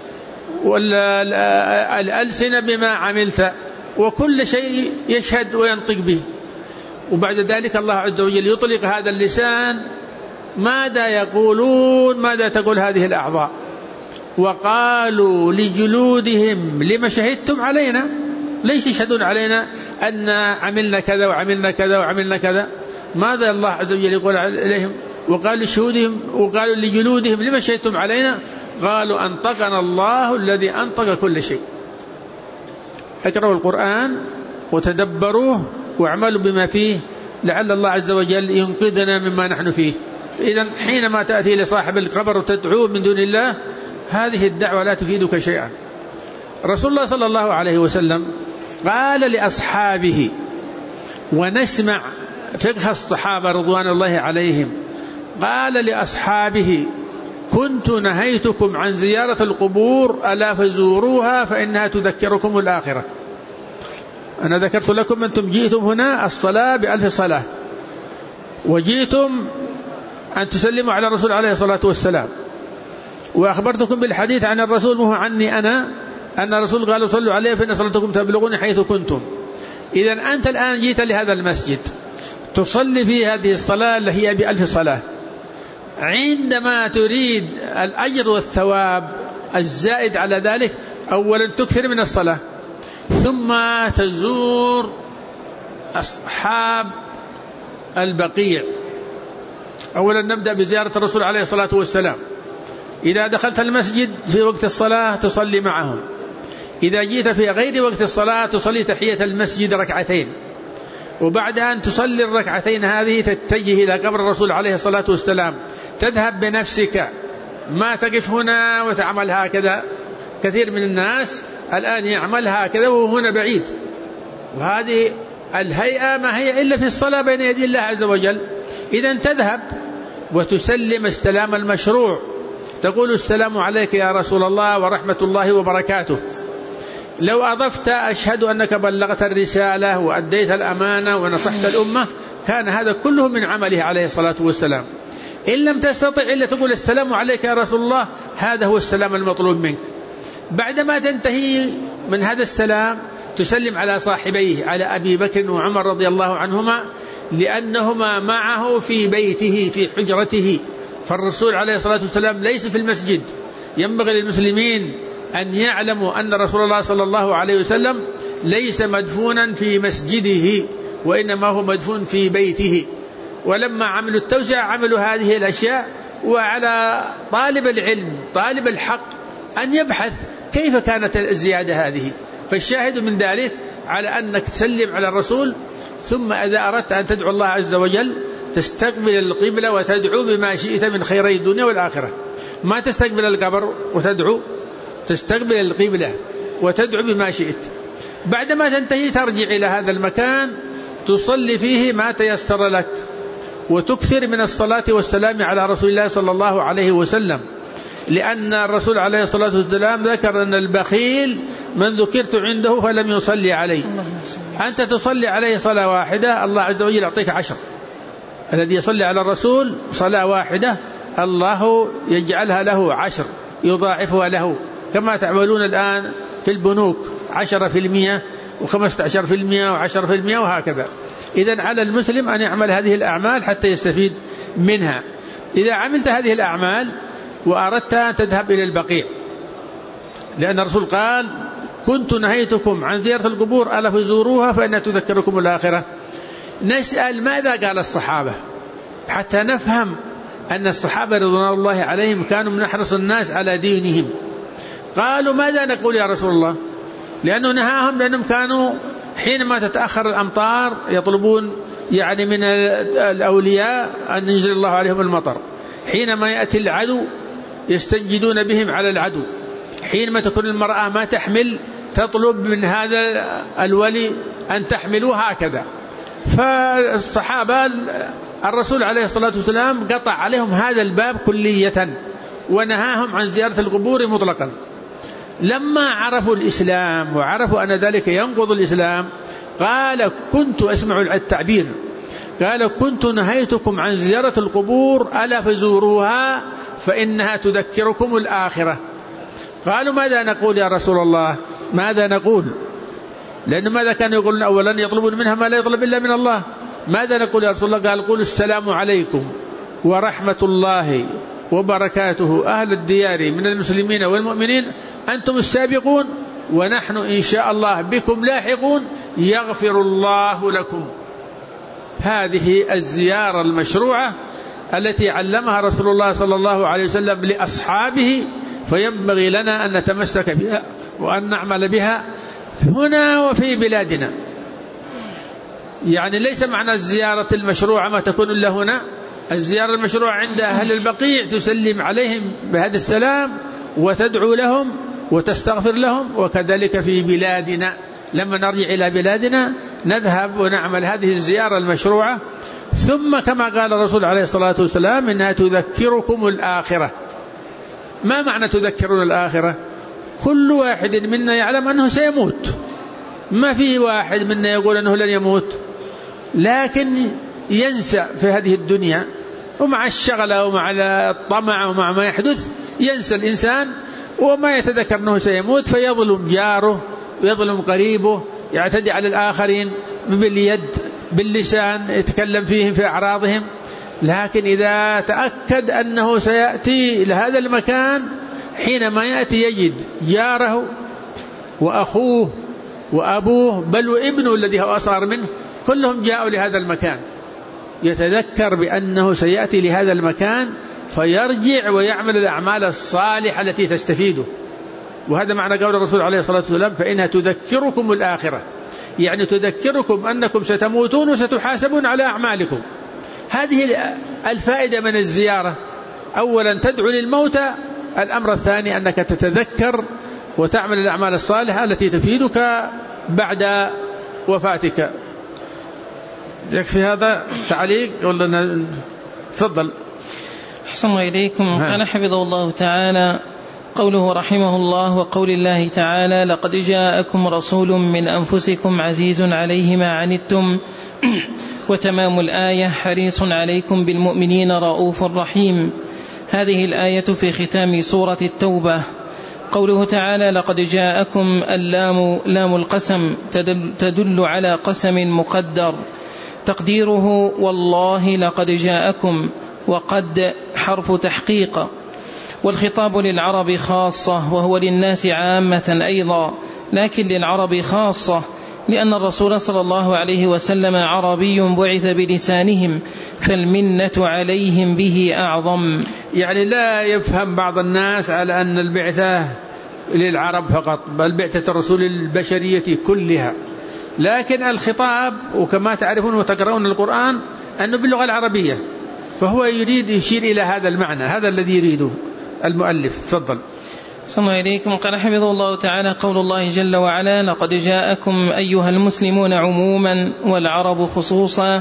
والألسنة بما عملت، وكل شيء يشهد وينطق به. وبعد ذلك الله عز وجل يطلق هذا اللسان، ماذا يقولون؟ ماذا تقول هذه الأعضاء؟ وقالوا لجلودهم لما شهدتم علينا؟ ليس يشهدون علينا أن عملنا كذا وعملنا كذا وعملنا كذا. ماذا الله عز وجل يقول عليهم؟ وقالوا لجلودهم لما شهدتم علينا؟ قالوا أنطقنا الله الذي أنطق كل شيء. اقرأوا القرآن وتدبروه واعملوا بما فيه لعل الله عز وجل ينقذنا مما نحن فيه. إذن حينما تأتي لصاحب القبر وتدعوه من دون الله هذه الدعوة لا تفيدك شيئا. رسول الله صلى الله عليه وسلم قال لأصحابه، ونسمع فقه الصحابة رضوان الله عليهم، قال لأصحابه كنت نهيتكم عن زيارة القبور ألا فزوروها فإنها تذكركم الآخرة. أنا ذكرت لكم أنتم جئتم هنا الصلاة ب1000 صلاة، وجئتم أن تسلموا على الرسول عليه الصلاة والسلام، وأخبرتكم بالحديث عن الرسول مو عني أنا، أن الرسول قال صلوا عليه فإن صلاتكم تبلغون حيث كنتم. إذن أنت الآن جئت لهذا المسجد تصلي في هذه الصلاة اللي هي ب1000 صلاة، عندما تريد الأجر والثواب الزائد على ذلك أولا تكثر من الصلاة، ثم تزور أصحاب البقيع. أولا نبدأ بزيارة الرسول عليه الصلاة والسلام. إذا دخلت المسجد في وقت الصلاة تصلي معهم، إذا جئت في غير وقت الصلاة تصلي تحية المسجد ركعتين، وبعد أن تصلي الركعتين هذه تتجه إلى قبر الرسول عليه الصلاة والسلام، تذهب بنفسك، ما تقف هنا وتعمل هكذا. كثير من الناس الآن يعمل هكذا وهو هنا بعيد، وهذه الهيئة ما هي إلا في الصلاة بين يدي الله عز وجل. إذن تذهب وتسلم السلام المشروع، تقول السلام عليك يا رسول الله ورحمة الله وبركاته. لو أضفت أشهد أنك بلغت الرسالة وأديت الأمانة ونصحت الأمة كان هذا كله من عمله عليه الصلاة والسلام. إن لم تستطع إلا تقول السلام عليك يا رسول الله، هذا هو السلام المطلوب منك. بعدما تنتهي من هذا السلام تسلم على صاحبيه، على أبي بكر وعمر رضي الله عنهما، لأنهما معه في بيته في حجرته، فالرسول عليه الصلاة والسلام ليس في المسجد. ينبغي للمسلمين أن يعلموا أن رسول الله صلى الله عليه وسلم ليس مدفونا في مسجده، وإنما هو مدفون في بيته. ولما عملوا التوسعة عملوا هذه الأشياء، وعلى طالب العلم طالب الحق أن يبحث كيف كانت الزيادة هذه. فالشاهد من ذلك على أنك تسلم على الرسول، ثم إذا أردت أن تدعو الله عز وجل تستقبل القبلة وتدعو بما شئت من خيري الدنيا والآخرة. ما تستقبل القبر وتدعو، تستقبل القبلة وتدعو بما شئت. بعدما تنتهي ترجع إلى هذا المكان تصلي فيه ما تيسر لك، وتكثر من الصلاة والسلام على رسول الله صلى الله عليه وسلم، لأن الرسول عليه الصلاة والسلام ذكر أن البخيل من ذكرت عنده فلم يصلي عليه. أنت تصلي عليه صلاة واحدة الله عز وجل يعطيك 10. الذي يصلي على الرسول صلاة واحدة الله يجعلها له 10، يضاعفها له، كما تعملون الآن في البنوك 10% و15% و10% وهكذا. إذن على المسلم أن يعمل هذه الأعمال حتى يستفيد منها. إذا عملت هذه الأعمال وأردت أن تذهب إلى البقيع، لأن الرسول قال كنت نهيتكم عن زيارة القبور ألا فزوروها فإنها تذكركم الآخرة. نسأل ماذا قال الصحابة حتى نفهم أن الصحابة رضوان الله عليهم كانوا من أحرص الناس على دينهم. قالوا ماذا نقول يا رسول الله؟ لأنه نهاهم، لأنهم كانوا حينما تتأخر الأمطار يطلبون يعني من الأولياء أن ينزل الله عليهم المطر، حينما يأتي العدو يستنجدون بهم على العدو، حينما تكون المرأة ما تحمل تطلب من هذا الولي أن تحملوا، هكذا. فالصحابة الرسول عليه الصلاة والسلام قطع عليهم هذا الباب كلية ونهاهم عن زيارة القبور مطلقا. لما عرفوا الإسلام وعرفوا أن ذلك ينقض الإسلام قال كنت أسمع التعبير، قال كنت نهيتكم عن زيارة القبور ألا فزوروها فإنها تذكركم الآخرة. قالوا ماذا نقول يا رسول الله؟ ماذا نقول؟ لأنه ماذا كانوا يقولون؟ أولا يطلبون منها ما لا يطلب إلا من الله. ماذا نقول يا رسول الله؟ قال قولوا السلام عليكم ورحمة الله وبركاته أهل الديار من المسلمين والمؤمنين، أنتم السابقون ونحن إن شاء الله بكم لاحقون، يغفر الله لكم. هذه الزيارة المشروعة التي علمها رسول الله صلى الله عليه وسلم لأصحابه، فينبغي لنا أن نتمسك بها وأن نعمل بها هنا وفي بلادنا. يعني ليس معنى الزيارة المشروعة ما تكون إلا هنا. الزيارة المشروعة عند أهل البقيع تسلم عليهم بهذا السلام وتدعو لهم وتستغفر لهم، وكذلك في بلادنا لما نرجع إلى بلادنا نذهب ونعمل هذه الزيارة المشروعة. ثم كما قال الرسول عليه الصلاة والسلام إنها تذكركم الآخرة. ما معنى تذكرون الآخرة؟ كل واحد منا يعلم أنه سيموت، ما في واحد منا يقول أنه لن يموت، لكن ينسى في هذه الدنيا ومع الشغلة ومع الطمع ومع ما يحدث ينسى الإنسان وما يتذكر أنه سيموت، فيظلم جاره ويظلم قريبه، يعتدي على الآخرين باليد باللسان، يتكلم فيهم في أعراضهم. لكن إذا تأكد أنه سيأتي إلى هذا المكان، حينما يأتي يجد جاره وأخوه وأبوه بل وابنه الذي هو أصغر منه كلهم جاءوا لهذا المكان، يتذكر بأنه سيأتي لهذا المكان فيرجع ويعمل الأعمال الصالحة التي تستفيده. وهذا معنى قول الرسول عليه الصلاة والسلام فإنها تذكركم الآخرة، يعني تذكركم أنكم ستموتون وستحاسبون على أعمالكم. هذه الفائدة من الزيارة. أولا تدعو للموتى، الأمر الثاني أنك تتذكر وتعمل الأعمال الصالحة التي تفيدك بعد وفاتك. يكفي هذا تعليق ولا تفضل؟ أحسن الله إليكم. قال حفظه الله تعالى قوله رحمه الله وقول الله تعالى لقد جاءكم رسول من أنفسكم عزيز عليه ما عنتم، وتمام الآية حريص عليكم بالمؤمنين رؤوف رحيم. هذه الآية في ختام سورة التوبة. قوله تعالى لقد جاءكم، اللام لام القسم تدل على قسم مقدر، تقديره والله لقد جاءكم، وقد حرف تحقيق. والخطاب للعرب خاصة وهو للناس عامة أيضا، لكن للعرب خاصة لأن الرسول صلى الله عليه وسلم عربي بعث بلسانهم، فالمنة عليهم به أعظم. يعني لا يفهم بعض الناس على أن البعثة للعرب فقط، بل بعثة الرسول البشرية كلها، لكن الخطاب وكما تعرفون وتقرؤون القرآن أنه باللغة العربية، فهو يريد يشير إلى هذا المعنى، هذا الذي يريده المؤلف. تفضل. صلى عليكم. قال حفظه الله تعالى: قول الله جل وعلا: لقد جاءكم أيها المسلمون عموما والعرب خصوصا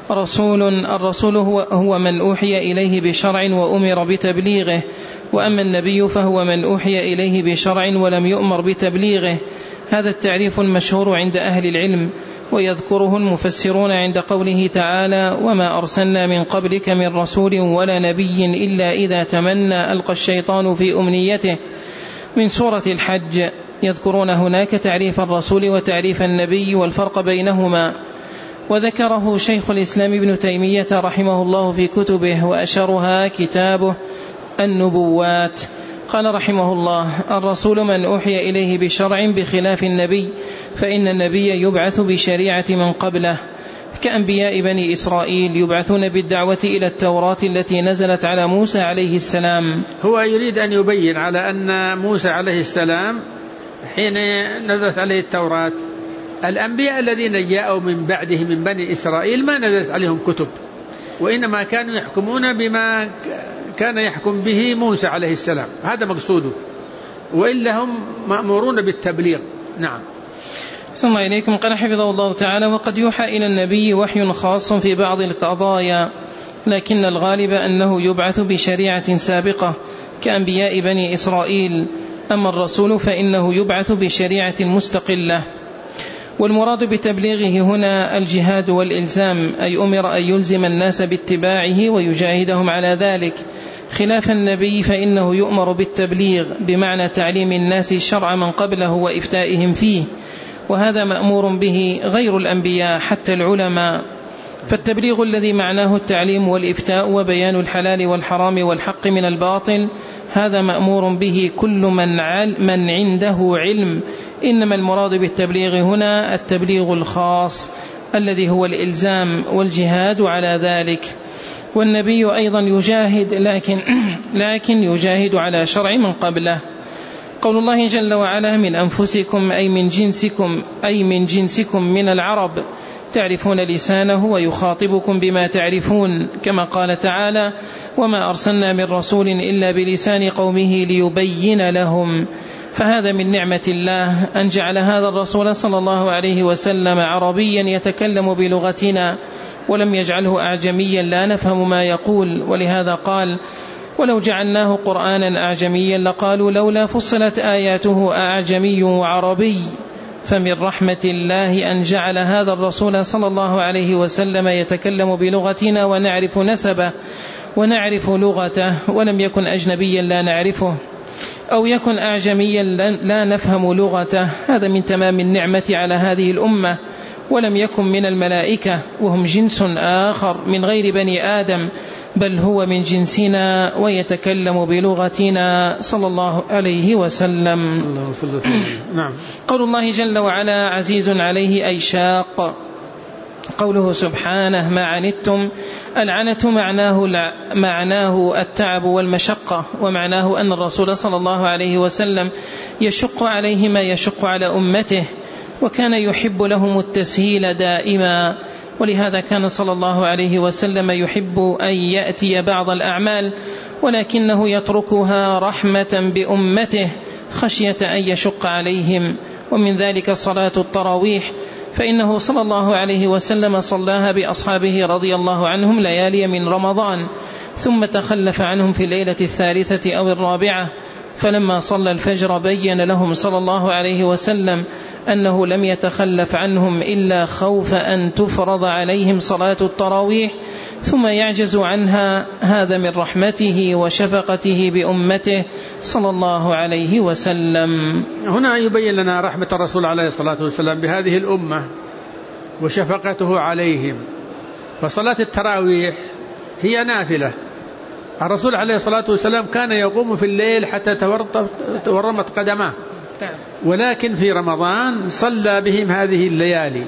الرسول هو من أوحي إليه بشرع وأمر بتبليغه، وأما النبي فهو من أوحي إليه بشرع ولم يؤمر بتبليغه. هذا التعريف المشهور عند أهل العلم، ويذكره المفسرون عند قوله تعالى: وما أرسلنا من قبلك من رسول ولا نبي إلا إذا تمنى ألقى الشيطان في أمنيته، من سورة الحج. يذكرون هناك تعريف الرسول وتعريف النبي والفرق بينهما، وذكره شيخ الإسلام ابن تيمية رحمه الله في كتبه، وأشرها كتابه النبوات. قال رحمه الله: الرسول من أوحي إليه بشرع بخلاف النبي، فإن النبي يبعث بشريعة من قبله، كأنبياء بني إسرائيل يبعثون بالدعوة إلى التوراة التي نزلت على موسى عليه السلام. هو يريد أن يبين على أن موسى عليه السلام حين نزلت عليه التوراة، الأنبياء الذين جاءوا من بعده من بني إسرائيل ما نزلت عليهم كتب، وإنما كانوا يحكمون بما كان يحكم به موسى عليه السلام، هذا مقصوده، وإلا هم مأمورون بالتبليغ. نعم. صلى الله إليكم. قال حفظه الله تعالى: وقد يوحى إلى النبي وحي خاص في بعض القضايا، لكن الغالب أنه يبعث بشريعة سابقة كأنبياء بني إسرائيل. أما الرسول فإنه يبعث بشريعة مستقلة. والمراد بتبليغه هنا الجهاد والإلزام، أي أمر أن يلزم الناس باتباعه ويجاهدهم على ذلك، خلاف النبي فإنه يؤمر بالتبليغ بمعنى تعليم الناس شرع من قبله وإفتائهم فيه، وهذا مأمور به غير الأنبياء حتى العلماء. فالتبليغ الذي معناه التعليم والإفتاء وبيان الحلال والحرام والحق من الباطل، هذا مأمور به كل من عنده علم. إنما المراد بالتبليغ هنا التبليغ الخاص الذي هو الإلزام والجهاد على ذلك. والنبي أيضا يجاهد، لكن يجاهد على شرع من قبله. قول الله جل وعلا: من أنفسكم أي من جنسكم من العرب، تعرفون لسانه ويخاطبكم بما تعرفون، كما قال تعالى: وما أرسلنا من رسول إلا بلسان قومه ليبين لهم. فهذا من نعمة الله أن جعل هذا الرسول صلى الله عليه وسلم عربيا يتكلم بلغتنا، ولم يجعله أعجميا لا نفهم ما يقول. ولهذا قال: ولو جعلناه قرآنا أعجميا لقالوا لولا فصلت آياته أعجمي وعربي. فمن رحمة الله أن جعل هذا الرسول صلى الله عليه وسلم يتكلم بلغتنا ونعرف نسبه ونعرف لغته، ولم يكن أجنبيا لا نعرفه، أو يكن أعجميا لا نفهم لغته. هذا من تمام النعمة على هذه الأمة. ولم يكن من الملائكة، وهم جنس آخر من غير بني آدم، بل هو من جنسنا ويتكلم بلغتنا صلى الله عليه وسلم. نعم. قول الله جل وعلا: عزيز عليه أي شاق. قوله سبحانه: ما عنتم. العنة معناه التعب والمشقة، ومعناه أن الرسول صلى الله عليه وسلم يشق عليه ما يشق على أمته، وكان يحب لهم التسهيل دائما. ولهذا كان صلى الله عليه وسلم يحب أن يأتي بعض الأعمال ولكنه يتركها رحمة بأمته خشية أن يشق عليهم، ومن ذلك صلاة التراويح، فإنه صلى الله عليه وسلم صلاها بأصحابه رضي الله عنهم ليالي من رمضان، ثم تخلف عنهم في الليلة الثالثة أو الرابعة. فلما صلى الفجر بين لهم صلى الله عليه وسلم أنه لم يتخلف عنهم إلا خوف أن تفرض عليهم صلاة التراويح ثم يعجز عنها. هذا من رحمته وشفقته بأمته صلى الله عليه وسلم. هنا يبين لنا رحمة الرسول عليه الصلاة والسلام بهذه الأمة وشفقته عليهم. فصلاة التراويح هي نافلة، الرسول عليه الصلاة والسلام كان يقوم في الليل حتى تورمت قدماه، ولكن في رمضان صلى بهم هذه الليالي.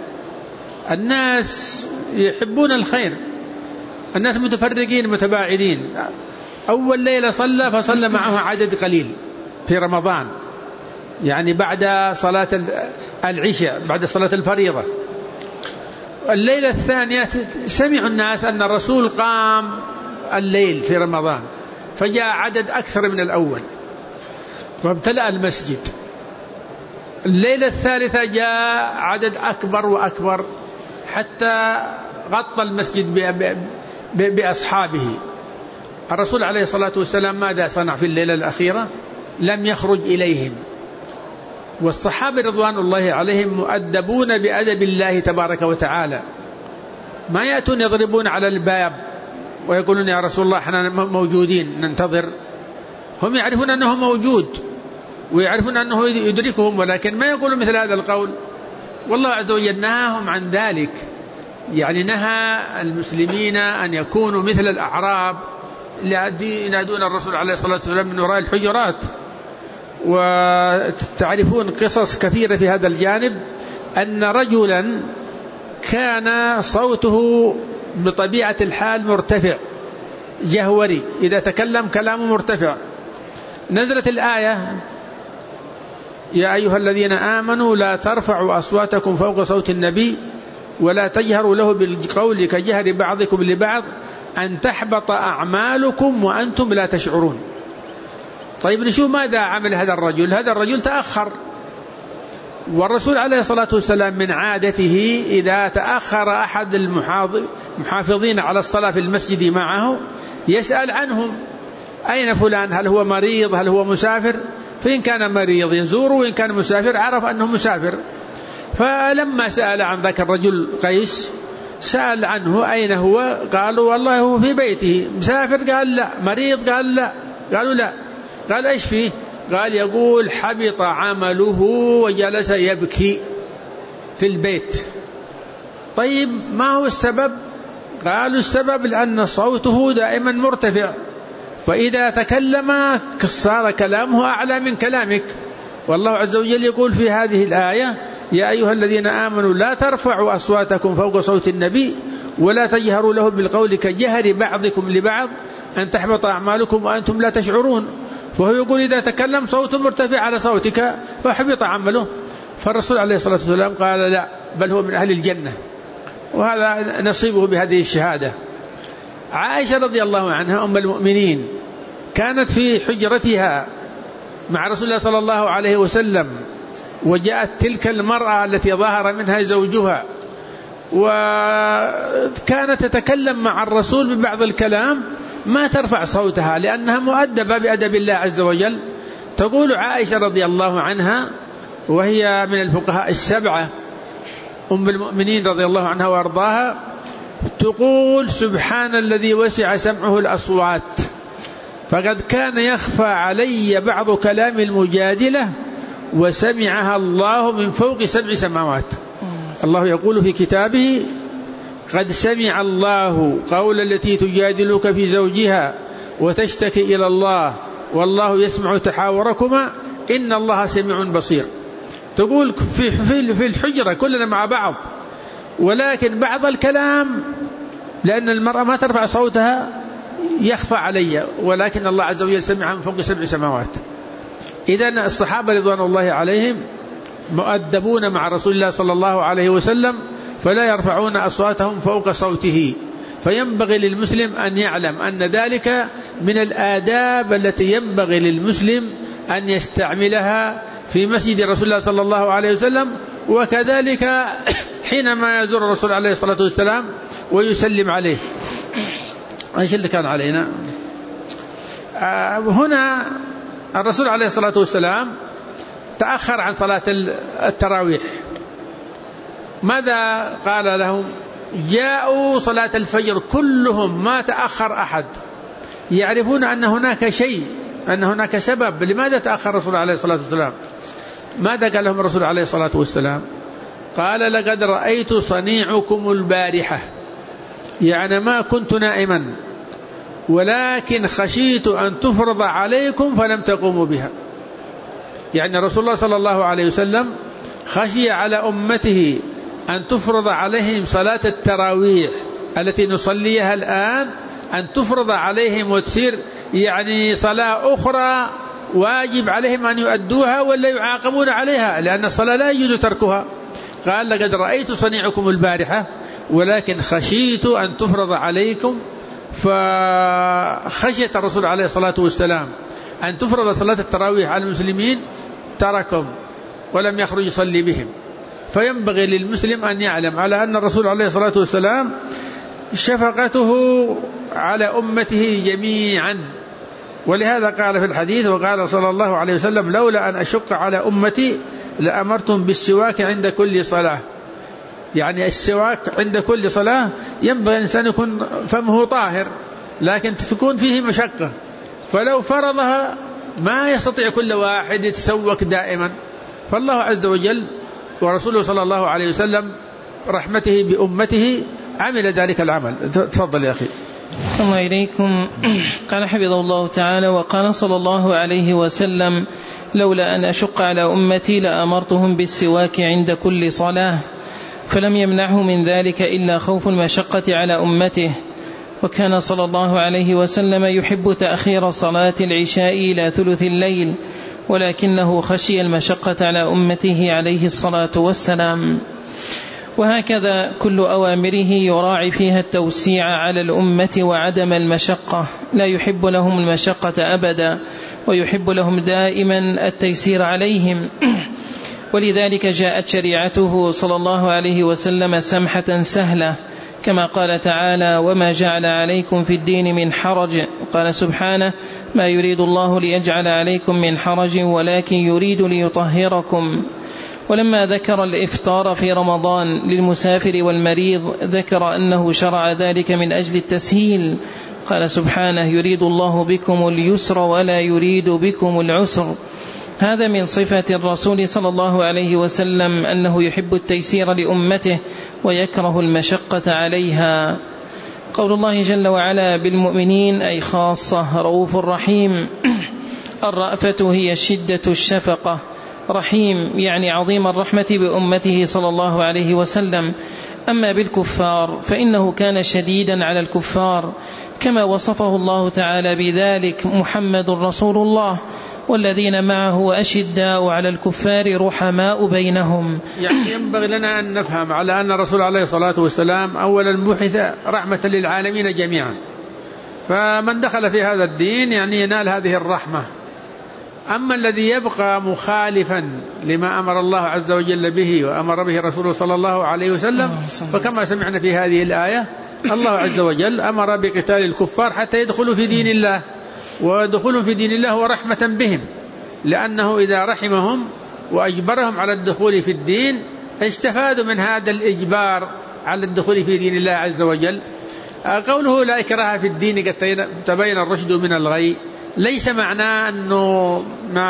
الناس يحبون الخير، الناس متفرقين متباعدين. أول ليلة صلى فصلى معه عدد قليل في رمضان، يعني بعد صلاة العشاء، بعد صلاة الفريضة. الليلة الثانية سمعوا الناس أن الرسول قام الليل في رمضان، فجاء عدد أكثر من الأول وامتلأ المسجد. الليلة الثالثة جاء عدد أكبر وأكبر حتى غطى المسجد بأصحابه. الرسول عليه الصلاة والسلام ماذا صنع في الليلة الأخيرة؟ لم يخرج إليهم. والصحابة رضوان الله عليهم مؤدبون بأدب الله تبارك وتعالى، ما يأتون يضربون على الباب ويقولون يا رسول الله احنا موجودين ننتظر. هم يعرفون أنه موجود ويعرفون أنه يدركهم، ولكن ما يقولون مثل هذا القول. والله عز وجل نهاهم عن ذلك، يعني نهى المسلمين أن يكونوا مثل الأعراب الذين ينادون الرسول عليه الصلاة والسلام من وراء الحجرات. وتعرفون قصص كثيرة في هذا الجانب، أن رجلا كان صوته بطبيعة الحال مرتفع جهوري، إذا تكلم كلامه مرتفع. نزلت الآية يا أيها الذين آمنوا لا ترفعوا أصواتكم فوق صوت النبي ولا تجهروا له بالقول كجهر بعضكم لبعض أن تحبط أعمالكم وأنتم لا تشعرون. طيب نشوف ماذا عمل هذا الرجل. هذا الرجل تأخر، والرسول عليه الصلاة والسلام من عادته إذا تأخر أحد المحافظين على الصلاة في المسجد معه يسأل عنهم، أين فلان؟ هل هو مريض؟ هل هو مسافر؟ فإن كان مريض يزوره، وإن كان مسافر عرف أنه مسافر. فلما سأل عن ذاك الرجل قيس سأل عنه أين هو؟ قالوا والله هو في بيته. مسافر؟ قال لا. مريض؟ قال لا. قالوا لا. قال إيش فيه؟ قال يقول حبط عمله وجلس يبكي في البيت. طيب ما هو السبب؟ قالوا السبب لأن صوته دائما مرتفع، فإذا تكلم صار كلامه أعلى من كلامك. والله عز وجل يقول في هذه الآية يا أيها الذين آمنوا لا ترفعوا أصواتكم فوق صوت النبي ولا تجهروا له بالقول كجهر بعضكم لبعض أن تحبط أعمالكم وأنتم لا تشعرون. فهو يقول إذا تكلم صوته مرتفع على صوتك فحبط عمله. فالرسول عليه الصلاة والسلام قال لا، بل هو من أهل الجنة، وهذا نصيبه بهذه الشهادة. عائشة رضي الله عنها أم المؤمنين كانت في حجرتها مع رسول الله صلى الله عليه وسلم، وجاءت تلك المرأة التي ظهر منها زوجها، وكانت تتكلم مع الرسول ببعض الكلام ما ترفع صوتها لأنها مؤدبة بأدب الله عز وجل. تقول عائشة رضي الله عنها وهي من الفقهاء السبعة أم المؤمنين رضي الله عنها وأرضاها، تقول سبحان الذي وسع سمعه الأصوات فقد كان يخفى علي بعض كلام المجادلة وسمعها الله من فوق 7 سماوات. الله يقول في كتابه قد سمع الله قول التي تجادلك في زوجها وتشتكي إلى الله والله يسمع تحاوركما إن الله سميع بصير. تقول في الحجرة كلنا مع بعض، ولكن بعض الكلام لأن المرأة ما ترفع صوتها يخفى علي، ولكن الله عز وجل سمع من فوق 7 سماوات. إذن الصحابة رضوان الله عليهم مؤدبون مع رسول الله صلى الله عليه وسلم، فلا يرفعون أصواتهم فوق صوته. فينبغي للمسلم أن يعلم أن ذلك من الآداب التي ينبغي للمسلم أن يستعملها في مسجد رسول الله صلى الله عليه وسلم، وكذلك حينما يزور الرسول عليه الصلاة والسلام ويسلم عليه. ايش اللي كان علينا هنا؟ الرسول عليه الصلاة والسلام تأخر عن صلاة التراويح. ماذا قال لهم؟ جاءوا صلاة الفجر كلهم ما تأخر أحد، يعرفون أن هناك شيء، أن هناك سبب لماذا تأخر الرسول عليه الصلاة والسلام. ماذا قال لهم الرسول عليه الصلاة والسلام؟ قال لقد رأيت صنيعكم البارحة، يعني ما كنت نائما ولكن خشيت أن تفرض عليكم فلم تقوموا بها. يعني رسول الله صلى الله عليه وسلم خشي على أمته أن تفرض عليهم صلاة التراويح التي نصليها الآن، أن تفرض عليهم وتصير يعني صلاة أخرى واجب عليهم أن يؤدوها ولا يعاقبون عليها، لأن الصلاة لا يجوز تركها. قال لقد رأيت صنيعكم البارحة ولكن خشيت أن تفرض عليكم، فخشيت الرسول عليه الصلاة والسلام أن تفرض صلاة التراويح على المسلمين تركهم ولم يخرج يصلي بهم. فينبغي للمسلم أن يعلم على أن الرسول عليه الصلاة والسلام شفقته على أمته جميعا، ولهذا قال في الحديث وقال صلى الله عليه وسلم لولا أن أشق على أمتي لأمرتم بالسواك عند كل صلاة. يعني السواك عند كل صلاة ينبغي الإنسان يكون فمه طاهر، لكن تكون فيه مشقة، فلو فرضها ما يستطيع كل واحد يتسوك دائما. فالله عز وجل ورسوله صلى الله عليه وسلم رحمته بأمته عمل ذلك العمل. تفضل يا أخي. الله إليكم. قال حفظه الله تعالى وقال صلى الله عليه وسلم لولا أن أشق على أمتي لأمرتهم بالسواك عند كل صلاة، فلم يمنعه من ذلك إلا خوف المشقة على أمته. وكان صلى الله عليه وسلم يحب تأخير صلاة العشاء إلى ثلث الليل، ولكنه خشي المشقة على أمته عليه الصلاة والسلام. وهكذا كل أوامره يراعي فيها التوسيع على الأمة وعدم المشقة، لا يحب لهم المشقة أبدا، ويحب لهم دائما التيسير عليهم. ولذلك جاءت شريعته صلى الله عليه وسلم سمحة سهلة، كما قال تعالى وما جعل عليكم في الدين من حرج. قال سبحانه ما يريد الله ليجعل عليكم من حرج ولكن يريد ليطهركم. ولما ذكر الإفطار في رمضان للمسافر والمريض ذكر أنه شرع ذلك من أجل التسهيل. قال سبحانه يريد الله بكم اليسر ولا يريد بكم العسر. هذا من صفة الرسول صلى الله عليه وسلم أنه يحب التيسير لأمته ويكره المشقة عليها. قول الله جل وعلا بالمؤمنين أي خاصة رؤوف رحيم. الرأفة هي شدة الشفقة، رحيم يعني عظيم الرحمة بأمته صلى الله عليه وسلم. أما بالكفار فإنه كان شديدا على الكفار، كما وصفه الله تعالى بذلك محمد رسول الله والذين معه أشداء على الكفار رحماء بينهم. يعني ينبغي لنا أن نفهم على أن الرسول عليه الصلاة والسلام أولا بعث رحمة للعالمين جميعا، فمن دخل في هذا الدين يعني ينال هذه الرحمة. أما الذي يبقى مخالفا لما أمر الله عز وجل به وأمر به رسوله صلى الله عليه وسلم، فكما سمعنا في هذه الآية الله عز وجل أمر بقتال الكفار حتى يدخلوا في دين الله، ودخولهم في دين الله هو رحمة بهم، لأنه إذا رحمهم وأجبرهم على الدخول في الدين استفادوا من هذا الإجبار على الدخول في دين الله عز وجل. قوله لا إكراه في الدين قد تبين الرشد من الغي ليس معناه أنه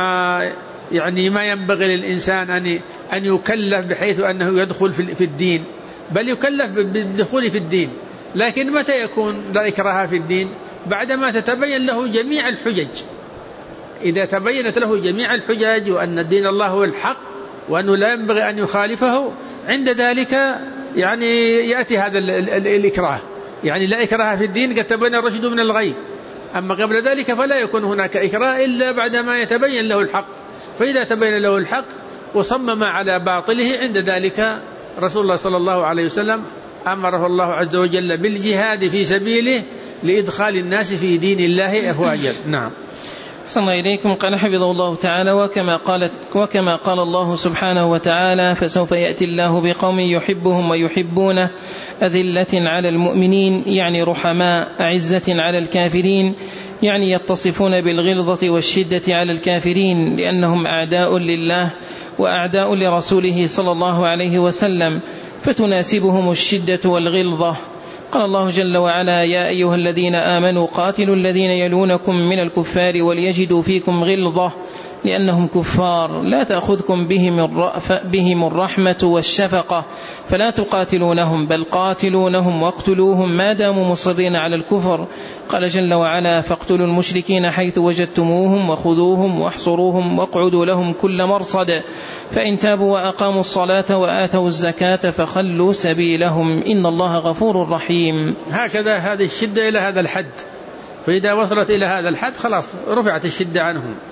ما ينبغي للإنسان أن يكلف بحيث أنه يدخل في الدين، بل يكلف بالدخول في الدين. لكن متى يكون لا إكراه في الدين؟ بعدما تتبين له جميع الحجج. إذا تبينت له جميع الحجج وأن الدين الله هو الحق وأنه لا ينبغي أن يخالفه، عند ذلك يعني يأتي هذا الإكراه. يعني لا إكراه في الدين قد تبين الرشد من الغي. أما قبل ذلك فلا يكون هناك إكراه إلا بعدما يتبين له الحق. فإذا تبين له الحق وصمم على باطله، عند ذلك رسول الله صلى الله عليه وسلم أمره الله عز وجل بالجهاد في سبيله لإدخال الناس في دين الله أفواجا. نعم. صلى الله إليكم. قال حفظه الله تعالى وكما قال الله سبحانه وتعالى فسوف يأتي الله بقوم يحبهم ويحبونه أذلة على المؤمنين يعني رحماء، أعزة على الكافرين يعني يتصفون بالغلظة والشدة على الكافرين، لأنهم أعداء لله وأعداء لرسوله صلى الله عليه وسلم، فتناسبهم الشدة والغلظة. قال الله جل وعلا يا أيها الذين آمنوا قاتلوا الذين يلونكم من الكفار وليجدوا فيكم غلظة لأنهم كفار لا تأخذكم بهم الرحمة والشفقة فلا تقاتلونهم بل قاتلونهم واقتلوهم ما داموا مصرين على الكفر. قال جل وعلا فاقتلوا المشركين حيث وجدتموهم وخذوهم واحصروهم واقعدوا لهم كل مرصد فإن تابوا وأقاموا الصلاة وآتوا الزكاة فخلوا سبيلهم إن الله غفور رحيم. هكذا هذه الشدة إلى هذا الحد، فإذا وصلت إلى هذا الحد خلاص رفعت الشدة عنهم،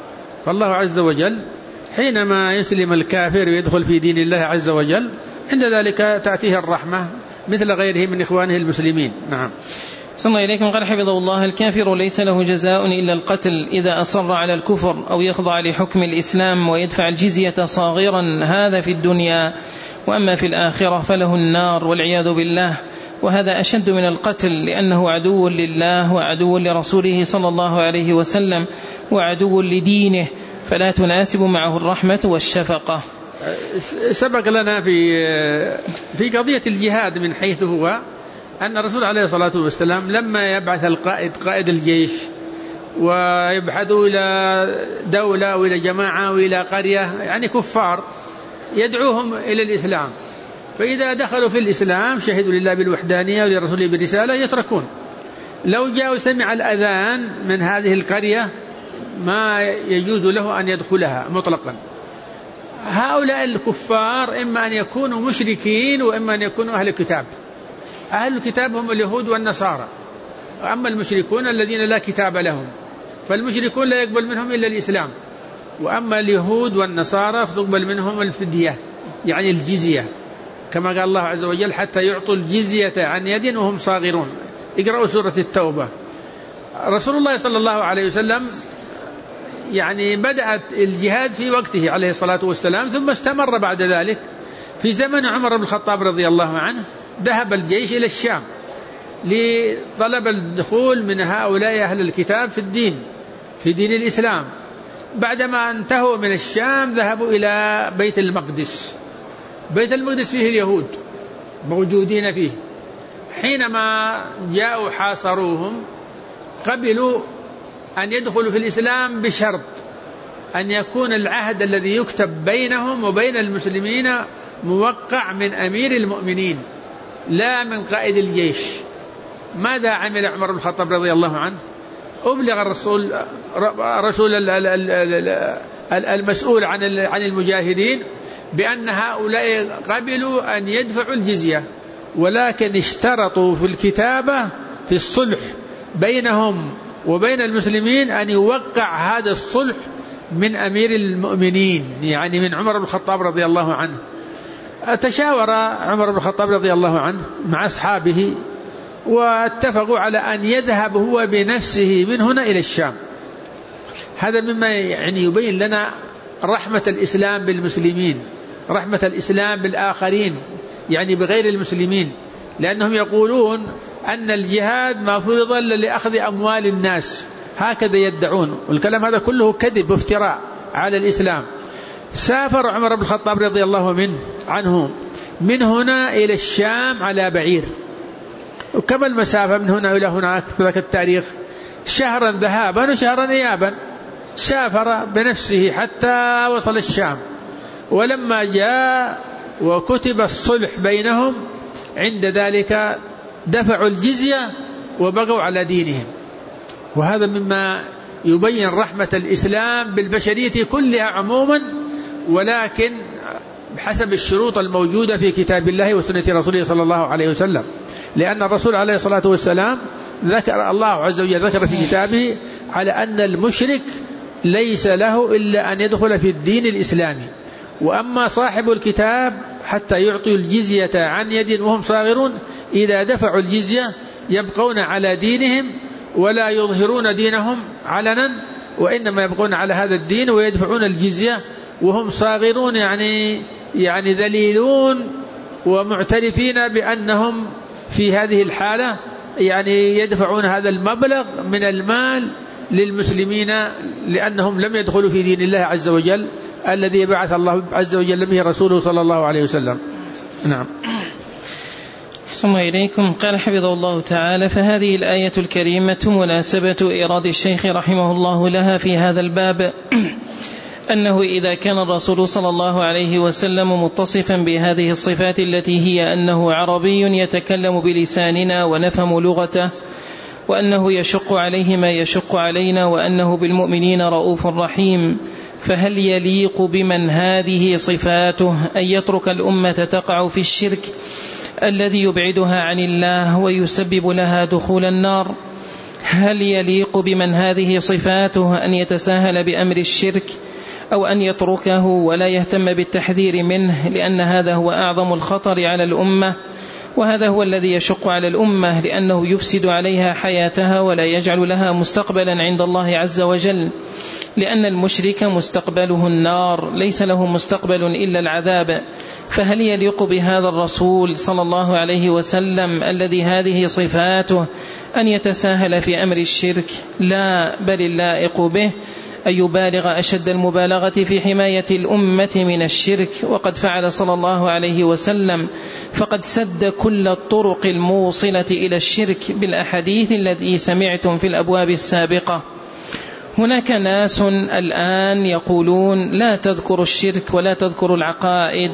فالله عز وجل حينما يسلم الكافر ويدخل في دين الله عز وجل عند ذلك تأتيه الرحمة مثل غيره من إخوانه المسلمين. نعم. صلى الله إليكم. قال حفظه الله: الكافر ليس له جزاء إلا القتل إذا أصر على الكفر أو يخضع لحكم الإسلام ويدفع الجزية صاغرا، هذا في الدنيا، وأما في الآخرة فله النار والعياذ بالله، وهذا أشد من القتل لأنه عدو لله وعدو لرسوله صلى الله عليه وسلم وعدو لدينه، فلا تناسب معه الرحمة والشفقة. سبق لنا في قضية الجهاد من حيث هو أن الرسول عليه الصلاة والسلام لما يبعث قائد الجيش ويبحثوا إلى دولة وإلى جماعة وإلى قرية يعني كفار يدعوهم إلى الإسلام، فإذا دخلوا في الإسلام شهدوا لله بالوحدانية ولرسوله بالرسالة يتركون. لو جاءوا سمع الأذان من هذه القرية ما يجوز له أن يدخلها مطلقا. هؤلاء الكفار إما أن يكونوا مشركين وإما أن يكونوا أهل الكتاب. أهل الكتاب هم اليهود والنصارى، أما المشركون الذين لا كتاب لهم، فالمشركون لا يقبل منهم إلا الإسلام، وأما اليهود والنصارى فتقبل منهم الفدية يعني الجزية، كما قال الله عز وجل: حتى يعطوا الجزية عن يد وهم صاغرون. اقرأوا سورة التوبة. رسول الله صلى الله عليه وسلم يعني بدأت الجهاد في وقته عليه الصلاة والسلام، ثم استمر بعد ذلك. في زمن عمر بن الخطاب رضي الله عنه ذهب الجيش إلى الشام لطلب الدخول من هؤلاء أهل الكتاب في دين الإسلام. بعدما انتهوا من الشام ذهبوا إلى بيت المقدس. بيت المقدس فيه اليهود موجودين فيه. حينما جاءوا حاصروهم قبلوا أن يدخلوا في الإسلام بشرط أن يكون العهد الذي يكتب بينهم وبين المسلمين موقع من أمير المؤمنين لا من قائد الجيش. ماذا عمل عمر بن الخطاب رضي الله عنه؟ أبلغ الرسول المسؤول عن المجاهدين بأن هؤلاء قبلوا أن يدفعوا الجزية، ولكن اشترطوا في الكتابة في الصلح بينهم وبين المسلمين أن يوقع هذا الصلح من أمير المؤمنين يعني من عمر بن الخطاب رضي الله عنه. تشاور عمر بن الخطاب رضي الله عنه مع أصحابه واتفقوا على أن يذهب هو بنفسه من هنا إلى الشام. هذا مما يعني يبين لنا رحمة الإسلام بالمسلمين، رحمة الإسلام بالآخرين يعني بغير المسلمين، لأنهم يقولون أن الجهاد ما فرض إلا لأخذ أموال الناس، هكذا يدعون، والكلام هذا كله كذب وافتراء على الإسلام. سافر عمر بن الخطاب رضي الله عنه من هنا إلى الشام على بعير، وكما المسافة من هنا إلى هناك في ذاك التاريخ شهرا ذهابا وشهرا إيابا. سافر بنفسه حتى وصل الشام، ولما جاء وكتب الصلح بينهم عند ذلك دفعوا الجزية وبقوا على دينهم. وهذا مما يبين رحمة الإسلام بالبشرية كلها عموما، ولكن بحسب الشروط الموجودة في كتاب الله وسنة رسوله صلى الله عليه وسلم، لأن الرسول عليه الصلاة والسلام ذكر الله عز وجل ذكر في كتابه على أن المشرك ليس له إلا أن يدخل في الدين الإسلامي، وأما صاحب الكتاب حتى يعطوا الجزية عن يد وهم صاغرون، إذا دفعوا الجزية يبقون على دينهم ولا يظهرون دينهم علنا، وإنما يبقون على هذا الدين ويدفعون الجزية وهم صاغرون يعني ذليلون ومعترفين بأنهم في هذه الحالة يعني يدفعون هذا المبلغ من المال للمسلمين لأنهم لم يدخلوا في دين الله عز وجل الذي بعث الله عز وجل به رسوله صلى الله عليه وسلم. نعم. أحسن الله إليكم. قال حفظه الله تعالى: فهذه الآية الكريمة مناسبة إيراد الشيخ رحمه الله لها في هذا الباب أنه إذا كان الرسول صلى الله عليه وسلم متصفا بهذه الصفات التي هي أنه عربي يتكلم بلساننا ونفهم لغته، وأنه يشق عليه ما يشق علينا، وأنه بالمؤمنين رؤوف رحيم، فهل يليق بمن هذه صفاته أن يترك الأمة تقع في الشرك الذي يبعدها عن الله ويسبب لها دخول النار؟ هل يليق بمن هذه صفاته أن يتساهل بأمر الشرك أو أن يتركه ولا يهتم بالتحذير منه، لأن هذا هو أعظم الخطر على الأمة، وهذا هو الذي يشق على الأمة لأنه يفسد عليها حياتها ولا يجعل لها مستقبلا عند الله عز وجل، لأن المشرك مستقبله النار ليس له مستقبل إلا العذاب. فهل يليق بهذا الرسول صلى الله عليه وسلم الذي هذه صفاته أن يتساهل في أمر الشرك؟ لا، بل اللائق به أن يبالغ أشد المبالغة في حماية الأمة من الشرك، وقد فعل صلى الله عليه وسلم، فقد سد كل الطرق الموصلة إلى الشرك بالأحاديث التي سمعتم في الأبواب السابقة. هناك ناس الآن يقولون لا تذكر الشرك ولا تذكر العقائد.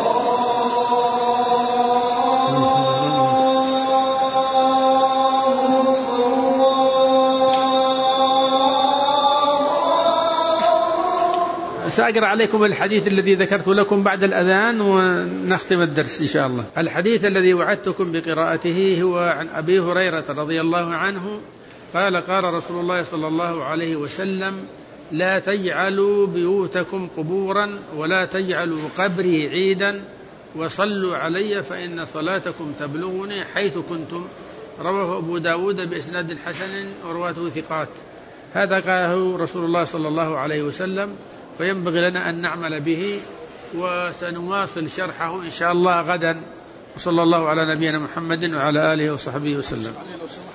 سأقرأ عليكم الحديث الذي ذكرت لكم بعد الأذان ونختم الدرس إن شاء الله. الحديث الذي وعدتكم بقراءته هو عن أبي هريرة رضي الله عنه قال: قال رسول الله صلى الله عليه وسلم: لا تجعلوا بيوتكم قبورا ولا تجعلوا قبري عيدا وصلوا علي فإن صلاتكم تبلغني حيث كنتم. رواه أبو داود بإسناد حسن ورواته ثقات. هذا قاله رسول الله صلى الله عليه وسلم، فينبغي لنا أن نعمل به، وسنواصل شرحه إن شاء الله غدا. وصلى الله على نبينا محمد وعلى آله وصحبه وسلم.